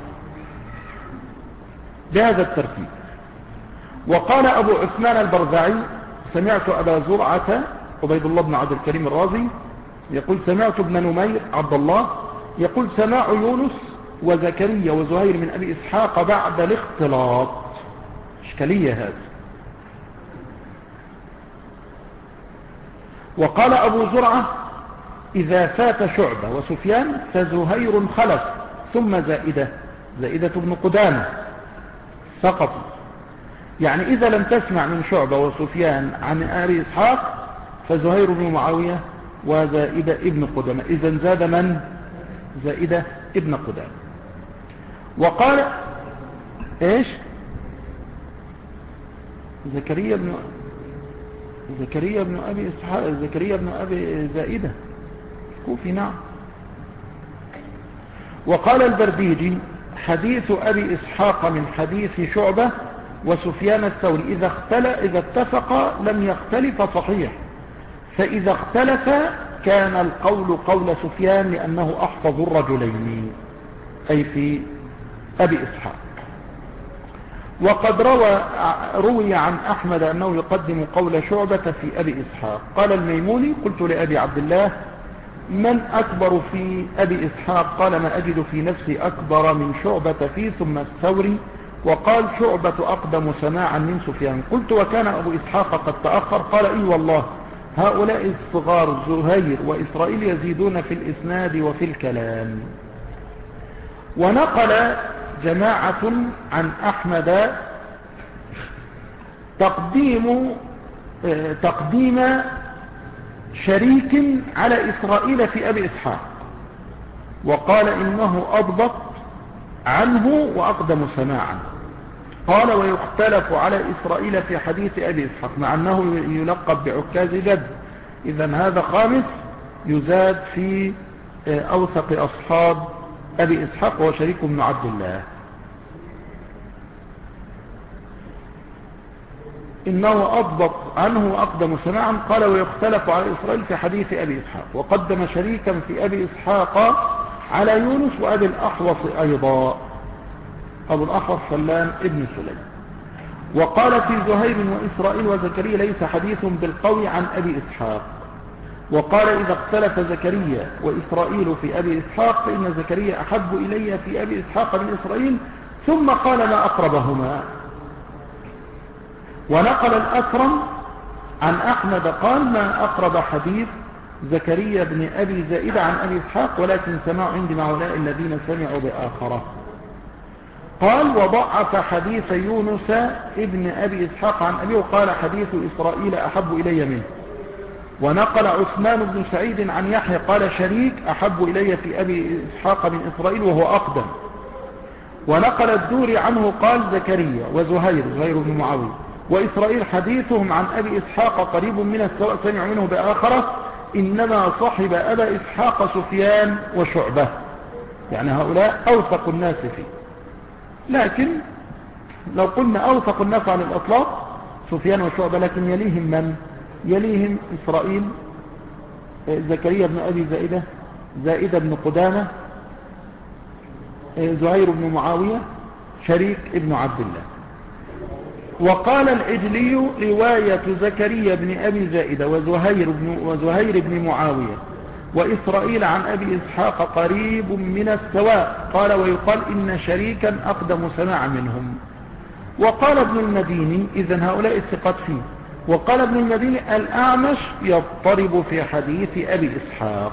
بهذا الترتيب. وقال أبو عثمان البرزعي سمعت أبا زرعة عبيد الله بن عبد الكريم الرازي يقول سمعت ابن نمير عبد الله يقول سماع يونس وزكريا وزهير من أبي إسحاق بعد الاختلاط. إشكالية هذا. وقال أبو زرعة إذا فات شعبة وسفيان فزهير خلف ثم زائدة زائدة بن قدامة سقط، يعني إذا لم تسمع من شعبة وسفيان عن أبي إسحاق فزهير بن معاوية وزائدة ابن قدامة. إذن زاد من؟ زائدة ابن قدامة. وقال إيش؟ زكريا بن زكريا بن أبي إسحاق زكريا بن أبي زائدة كوفي، نعم. وقال البرديجي حديث أبي إسحاق من حديث شعبة وسفيان الثوري إذا اختلف إذا اتفق لم يختلف صحيح، فإذا اختلف كان القول قول سفيان لأنه أحفظ الرجلين، أي في أبي إسحاق. وقد روى روي عن أحمد أنه يقدم قول شعبة في أبي إسحاق. قال الميموني قلت لأبي عبد الله من أكبر في أبي إسحاق؟ قال ما أجد في نفسي أكبر من شعبة فيه ثم الثوري. وقال شعبة أقدم سماعا من سفيان. قلت وكان أبو إسحاق قد تأخر؟ قال إي والله هؤلاء الصغار زهير وإسرائيل يزيدون في الإسناد وفي الكلام. ونقل جماعة عن أحمد تقديم تقديم شريك على إسرائيل في أبي إسحاق، وقال إنه أضبط عنه وأقدم سماعا. قال ويختلف على إسرائيل في حديث أبي إسحاق مع أنه يلقب بعكاز جد. إذن هذا خامس يزاد في أوثق أصحاب أبي إسحاق وشريك بن عبد الله. إنه أضبط عنه وأقدم سماعا. قال ويختلف على إسرائيل في حديث أبي إسحاق، وقدم شريكا في أبي إسحاق على يونس وأبي الأحوص أيضا، أبو الأحوص سلام ابن سليم. وقال في زهير وإسرائيل وزكريا ليس حديث بالقوي عن أبي إسحاق. وقال إذا اختلف زكريا وإسرائيل في أبي إسحاق فإن زكريا أحب إلي في أبي إسحاق من إسرائيل، ثم قال ما أقربهما. ونقل الأكرم عن أحمد قال ما أقرب حديث زكريا بن أبي زائدة عن أبي إسحاق، ولكن سمعوا عندي مع هؤلاء الذين سمعوا بآخره. قال وضعف حديث يونس ابن أبي إسحاق عن أبيه، وقال حديث إسرائيل أحب إلي منه. ونقل عثمان بن سعيد عن يحيى قال شريك أحب إلي في أبي إسحاق من إسرائيل وهو أقدم. ونقل الدوري عنه قال زكريا وزهير زهير بن معاوية وإسرائيل حديثهم عن أبي إسحاق قريب من السواء، سمعوا منه بآخرة، إنما صحب أبا إسحاق سفيان وشعبة، يعني هؤلاء أوثق الناس فيه. لكن لو قلنا أوثق الناس عن الأطلاق سفيان وشعبة، لكن يليهم من؟ يليهم إسرائيل، زكريا بن أبي زائدة، زائدة بن قدامة، زهير بن معاوية، شريك ابن عبد الله. وقال العجلي رواية زكريا بن أبي زائدة وزهير بن, وزهير بن معاوية وإسرائيل عن أبي إسحاق قريب من السواء. قال ويقال إن شريكا أقدم سماع منهم. وقال ابن المديني إذن هؤلاء الثقات فيه. وقال ابن المديني الأعمش يضطرب في حديث أبي إسحاق،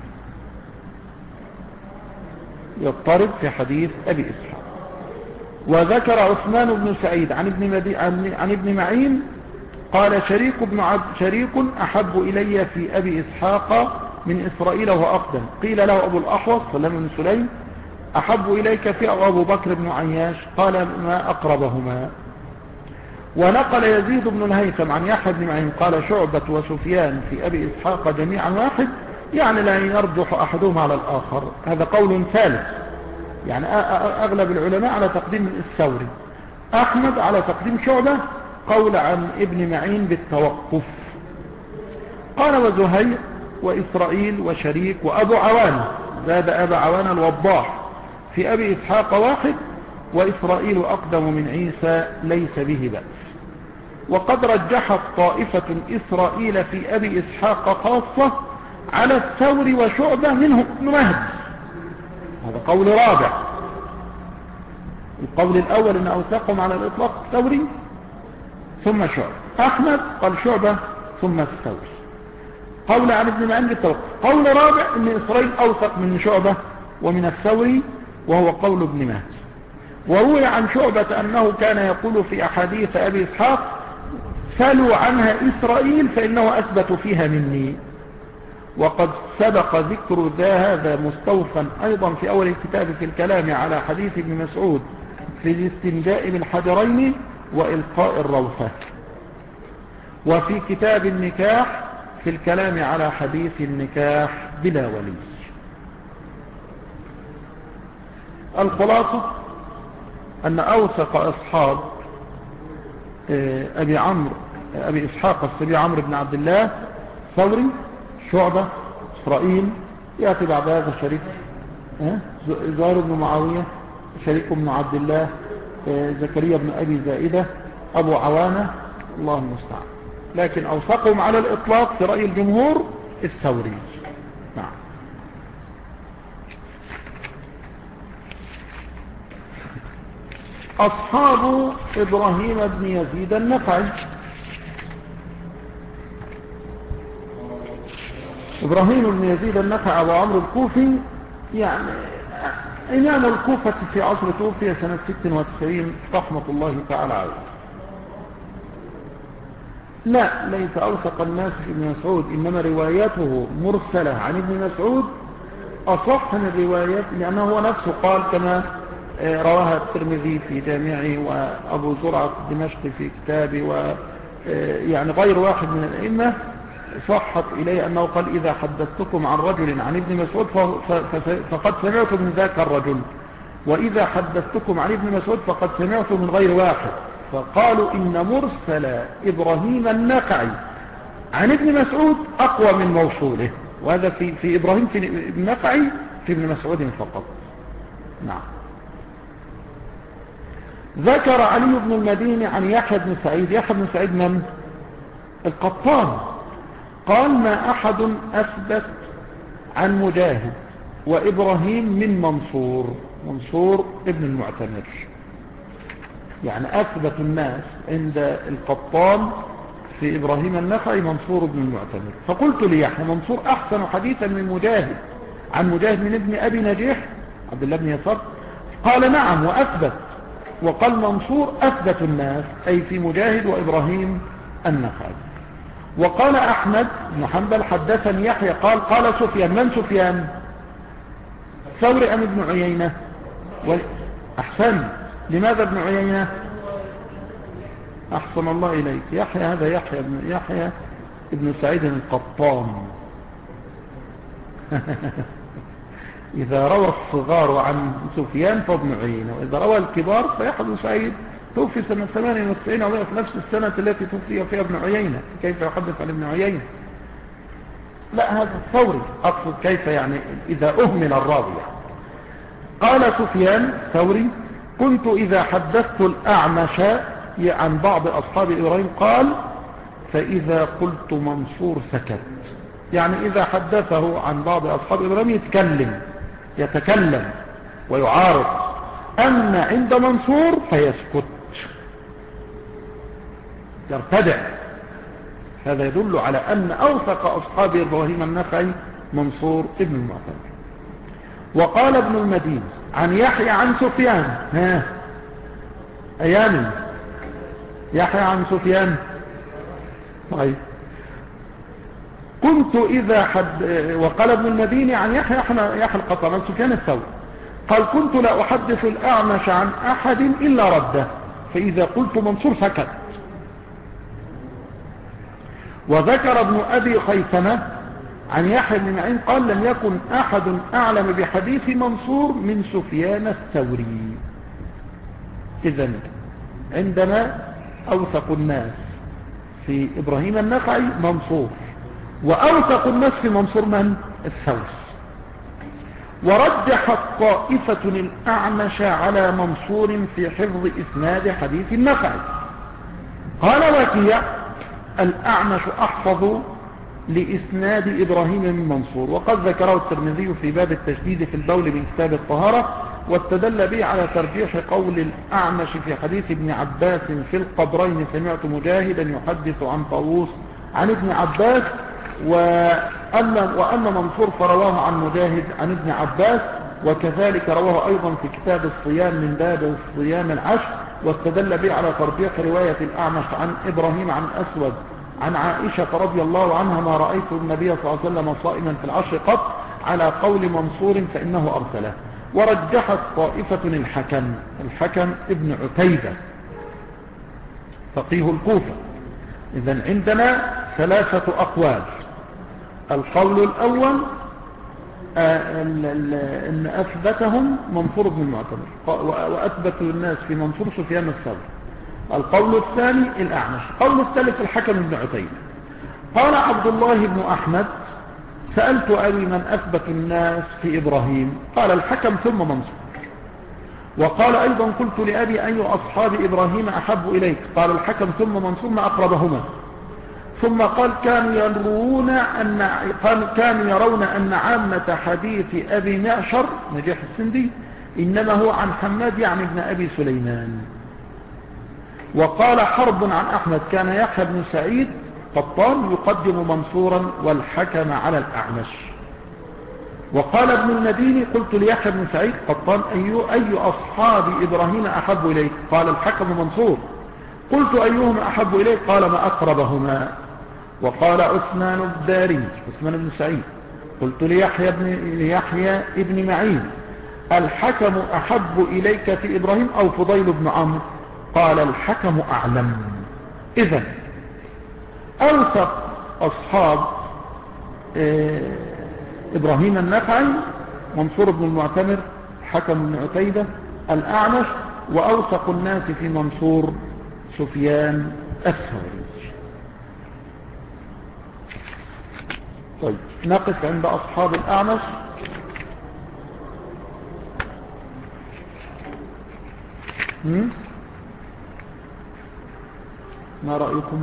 يضطرب في حديث أبي إسحاق. وذكر عثمان بن سعيد عن ابن, مدي... عن... عن ابن معين قال شريك بن عبد شريك أحب إلي في أبي إسحاق من إسرائيل وهو أقدم. قيل له أبو الأحوص سلام بن سليم أحب إليك في أبو بكر بن عياش، قال ما أقربهما. ونقل يزيد بن الهيثم عن يحيى بن معين قال شعبة وسفيان في أبي إسحاق جميعا واحد، يعني لا يرجح أحدهما على الآخر. هذا قول ثالث، يعني أغلب العلماء على تقديم الثوري، أحمد على تقديم شعبة، قول عن ابن معين بالتوقف. قال وزهير وإسرائيل وشريك وأبو عوانة، زاد أبا عوانة الوضاح في أبي إسحاق واحد، وإسرائيل أقدم من عيسى ليس به بأس. وقد رجحت طائفة إسرائيل في أبي إسحاق خاصة على الثوري وشعبة منهم ابن مهدي، هذا قول رابع. القول الأول أن أوثقهم على الإطلاق الثوري ثم شعبة. أحمد قال شعبة ثم الثوري. قول عن ابن معين بالتوقف. قول رابع أن إسرائيل أوثق من شعبة ومن الثوري، وهو قول ابن مهدي. وروي عن شعبة أنه كان يقول في أحاديث أبي إسحاق سلوا عنها إسرائيل فإنه أثبت فيها مني. وقد سبق ذكر ذا هذا مستوفا أيضا في أول الكتاب في الكلام على حديث ابن مسعود في الاستنجاء بالحجرين وإلقاء الروثة، وفي كتاب النكاح في الكلام على حديث النكاح بلا ولي. الخلاصة أن أوثق أصحاب أبي عمرو أبي إسحاق السبيعي عمرو بن عبد الله ثوري، شعبة، إسرائيل، يأتي بعد هذا شريك زهير بن معاوية، شريك بن عبد الله، زكريا بن أبي زائدة، أبو عوانة، الله المستعان. لكن أوثقهم على الإطلاق في رأي الجمهور الثوري. نعم. أصحاب إبراهيم بن يزيد النخعي. إبراهيم بن يزيد النخعي أبو عمرو الكوفي، يعني إمام الكوفة في عصر توفي سنة ست وتسعين رحمة الله تعالى عليه. لا، ليس أوثق الناس في ابن مسعود، إنما روايته مرسلة عن ابن مسعود أصح من الروايات، لأنه هو نفسه قال كما رواها الترمذي في جامعه وأبو زرعة الدمشقي في كتابه، ويعني غير واحد من الأئمة صحت إليه أنه قال إذا حدثتكم عن رجل عن ابن مسعود فقد سمعت من ذاك الرجل، وإذا حدثتكم عن ابن مسعود فقد سمعت من غير واحد. فقالوا إن مرسل إبراهيم النخعي عن ابن مسعود أقوى من موصوله، وهذا في, في إبراهيم في النخعي في ابن مسعود فقط. نعم. ذكر علي بن المديني عن يحيى بن سعيد. يحيى بن سعيد من؟ القطان. قال ما أحد أثبت عن مجاهد وإبراهيم من منصور. منصور ابن المعتمر، يعني أثبت الناس عند القطان في إبراهيم النخعي منصور ابن المعتمر. فقلت ليحيى منصور أحسن حديثا من مجاهد عن مجاهد من ابن أبي نجيح عبد الله بن يسار. قال نعم وأثبت. وقال منصور أثبت الناس أي في مجاهد وإبراهيم النخعي. وقال أحمد بن حنبل حدثني يحيى قال قال سفيان. من سفيان؟ ثوري أم ابن عيينة؟ أحسن. لماذا ابن عيينة؟ أحسن الله إليك. يحيى هذا يحيى ابن يحيى ابن سعيد القطان. إذا روى الصغار عن سفيان فابن عيينة، وإذا روى الكبار فيحيى بن سعيد توفي سنة ثمانية وتسعين وهي في نفس السنة التي توفي فيها ابن عيينة. كيف يحدث عن ابن عيينة؟ لا هذا الثوري أقصد كيف يعني إذا أهمل الراوي. قال سفيان ثوري كنت إذا حدثت الأعمش عن بعض أصحاب إبراهيم قال فإذا قلت منصور سكت، يعني إذا حدثه عن بعض أصحاب إبراهيم يتكلم يتكلم ويعارض، أما عند منصور فيسكت يرتدع. هذا يدل على أن أوثق أصحاب إبراهيم النخعي منصور ابن المعتمر. وقال ابن المديني عن يحيى عن سفيان. ها أيامي يحيى عن سفيان. طيب كنت إذا حد. وقال ابن المديني عن يحيى يحيى القطان عن سفيان الثوري قال كنت لا أحدث الأعمش عن أحد إلا رده، فإذا قلت منصور سكت. وذكر ابن أبي خيثمة عن يحيى بن معين قال لم يكن أحد أعلم بحديث منصور من سفيان الثوري. إذن عندنا أوثق الناس في إبراهيم النخعي منصور، وأوثق الناس في منصور من؟ الثوري. ورجحت طائفة الأعمش على منصور في حفظ إسناد حديث النخعي. قال وكيع الأعمش أحفظ لإسناد إبراهيم من منصور، وقد ذكره الترمذي في باب التشديد في البول من كتاب الطهارة، واستدل به على ترجيح قول الأعمش في حديث ابن عباس في القبرين سمعت مجاهدا يحدث عن طاووس عن ابن عباس، وأن, وأن منصور فرواه عن مجاهد عن ابن عباس، وكذلك رواه أيضا في كتاب الصيام من باب الصيام العشر، واستدل به على ترجيح رواية الأعمش عن إبراهيم عن أسود عن عائشة رضي الله عنها ما رأيت النبي صلى الله عليه وسلم صائما في العشر قط على قول منصور فإنه أرسله. ورجحت طائفة الحكم الحكم ابن عتيبة فقيه الكوفة. إذن عندنا ثلاثة أقوال. القول الأول أن أثبتهم منصور بن المعتمر، وأثبت الناس في منصور سفيان الثوري. القول الثاني الأعمش. القول الثالث الحكم بن عتيبة. قال عبد الله بن أحمد سألت أبي من أثبت الناس في إبراهيم؟ قال الحكم ثم منصور. وقال أيضا قلت لأبي أي أصحاب إبراهيم أحب إليك؟ قال الحكم ثم منصور ما أقربهما. ثم قال كانوا يرون أن كانوا يرون أن عامة حديث أبي معشر نجيح السندي إنما هو عن حماد يعني ابن أبي سليمان. وقال حرب عن أحمد كان يحيى بن سعيد قطان يقدم منصورا والحكم على الأعمش. وقال ابن المديني قلت ليحيى بن سعيد قطان أي, أي أصحاب إبراهيم أحب إليك؟ قال الحكم منصور. قلت أيهم أحب إليك؟ قال ما أقربهما. وقال عثمان الداري عثمان بن سعيد قلت ليحيى بن ليحيى ابن معين الحكم أحب إليك في إبراهيم أو فضيل بن عمرو؟ قال الحكم أعلم. إذن أوثق أصحاب إيه إبراهيم النخعي، منصور بن المعتمر، حكم بن عتيبة، الأعمش، وأوثق الناس في منصور سفيان الثوري. طيب نقف عند أصحاب الأعمش. هم؟ ما رأيكم؟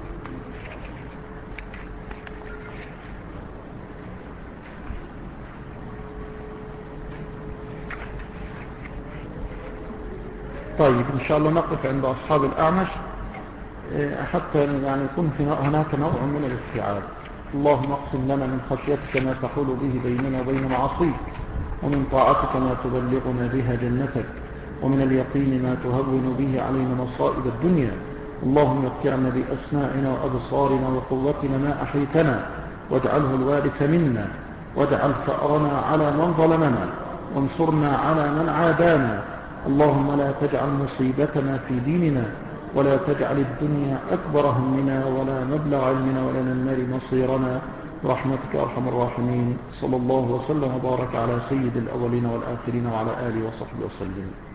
طيب إن شاء الله نقف عند أصحاب الأعمش حتى يعني يكون هناك نوع من الاستيعاب. اللهم اقسم لنا من خشيتك ما تحول به بيننا وبين معاصيك، ومن طاعتك ما تبلغنا بها جنتك، ومن اليقين ما تهون به علينا مصائب الدنيا. اللهم متعنا بأسماعنا وأبصارنا وقوتنا ما أحيتنا، واجعله الوارث منا، واجعل ثأرنا على من ظلمنا، وانصرنا على من عادانا. اللهم لا تجعل مصيبتنا في ديننا، ولا تجعل الدنيا أكبر همنا ولا مبلغ علمنا ولا من النار مصيرنا، برحمتك أرحم الراحمين. صلى الله وسلم وبارك على سيد الأولين والآخرين وعلى آله وصحبه وسلم.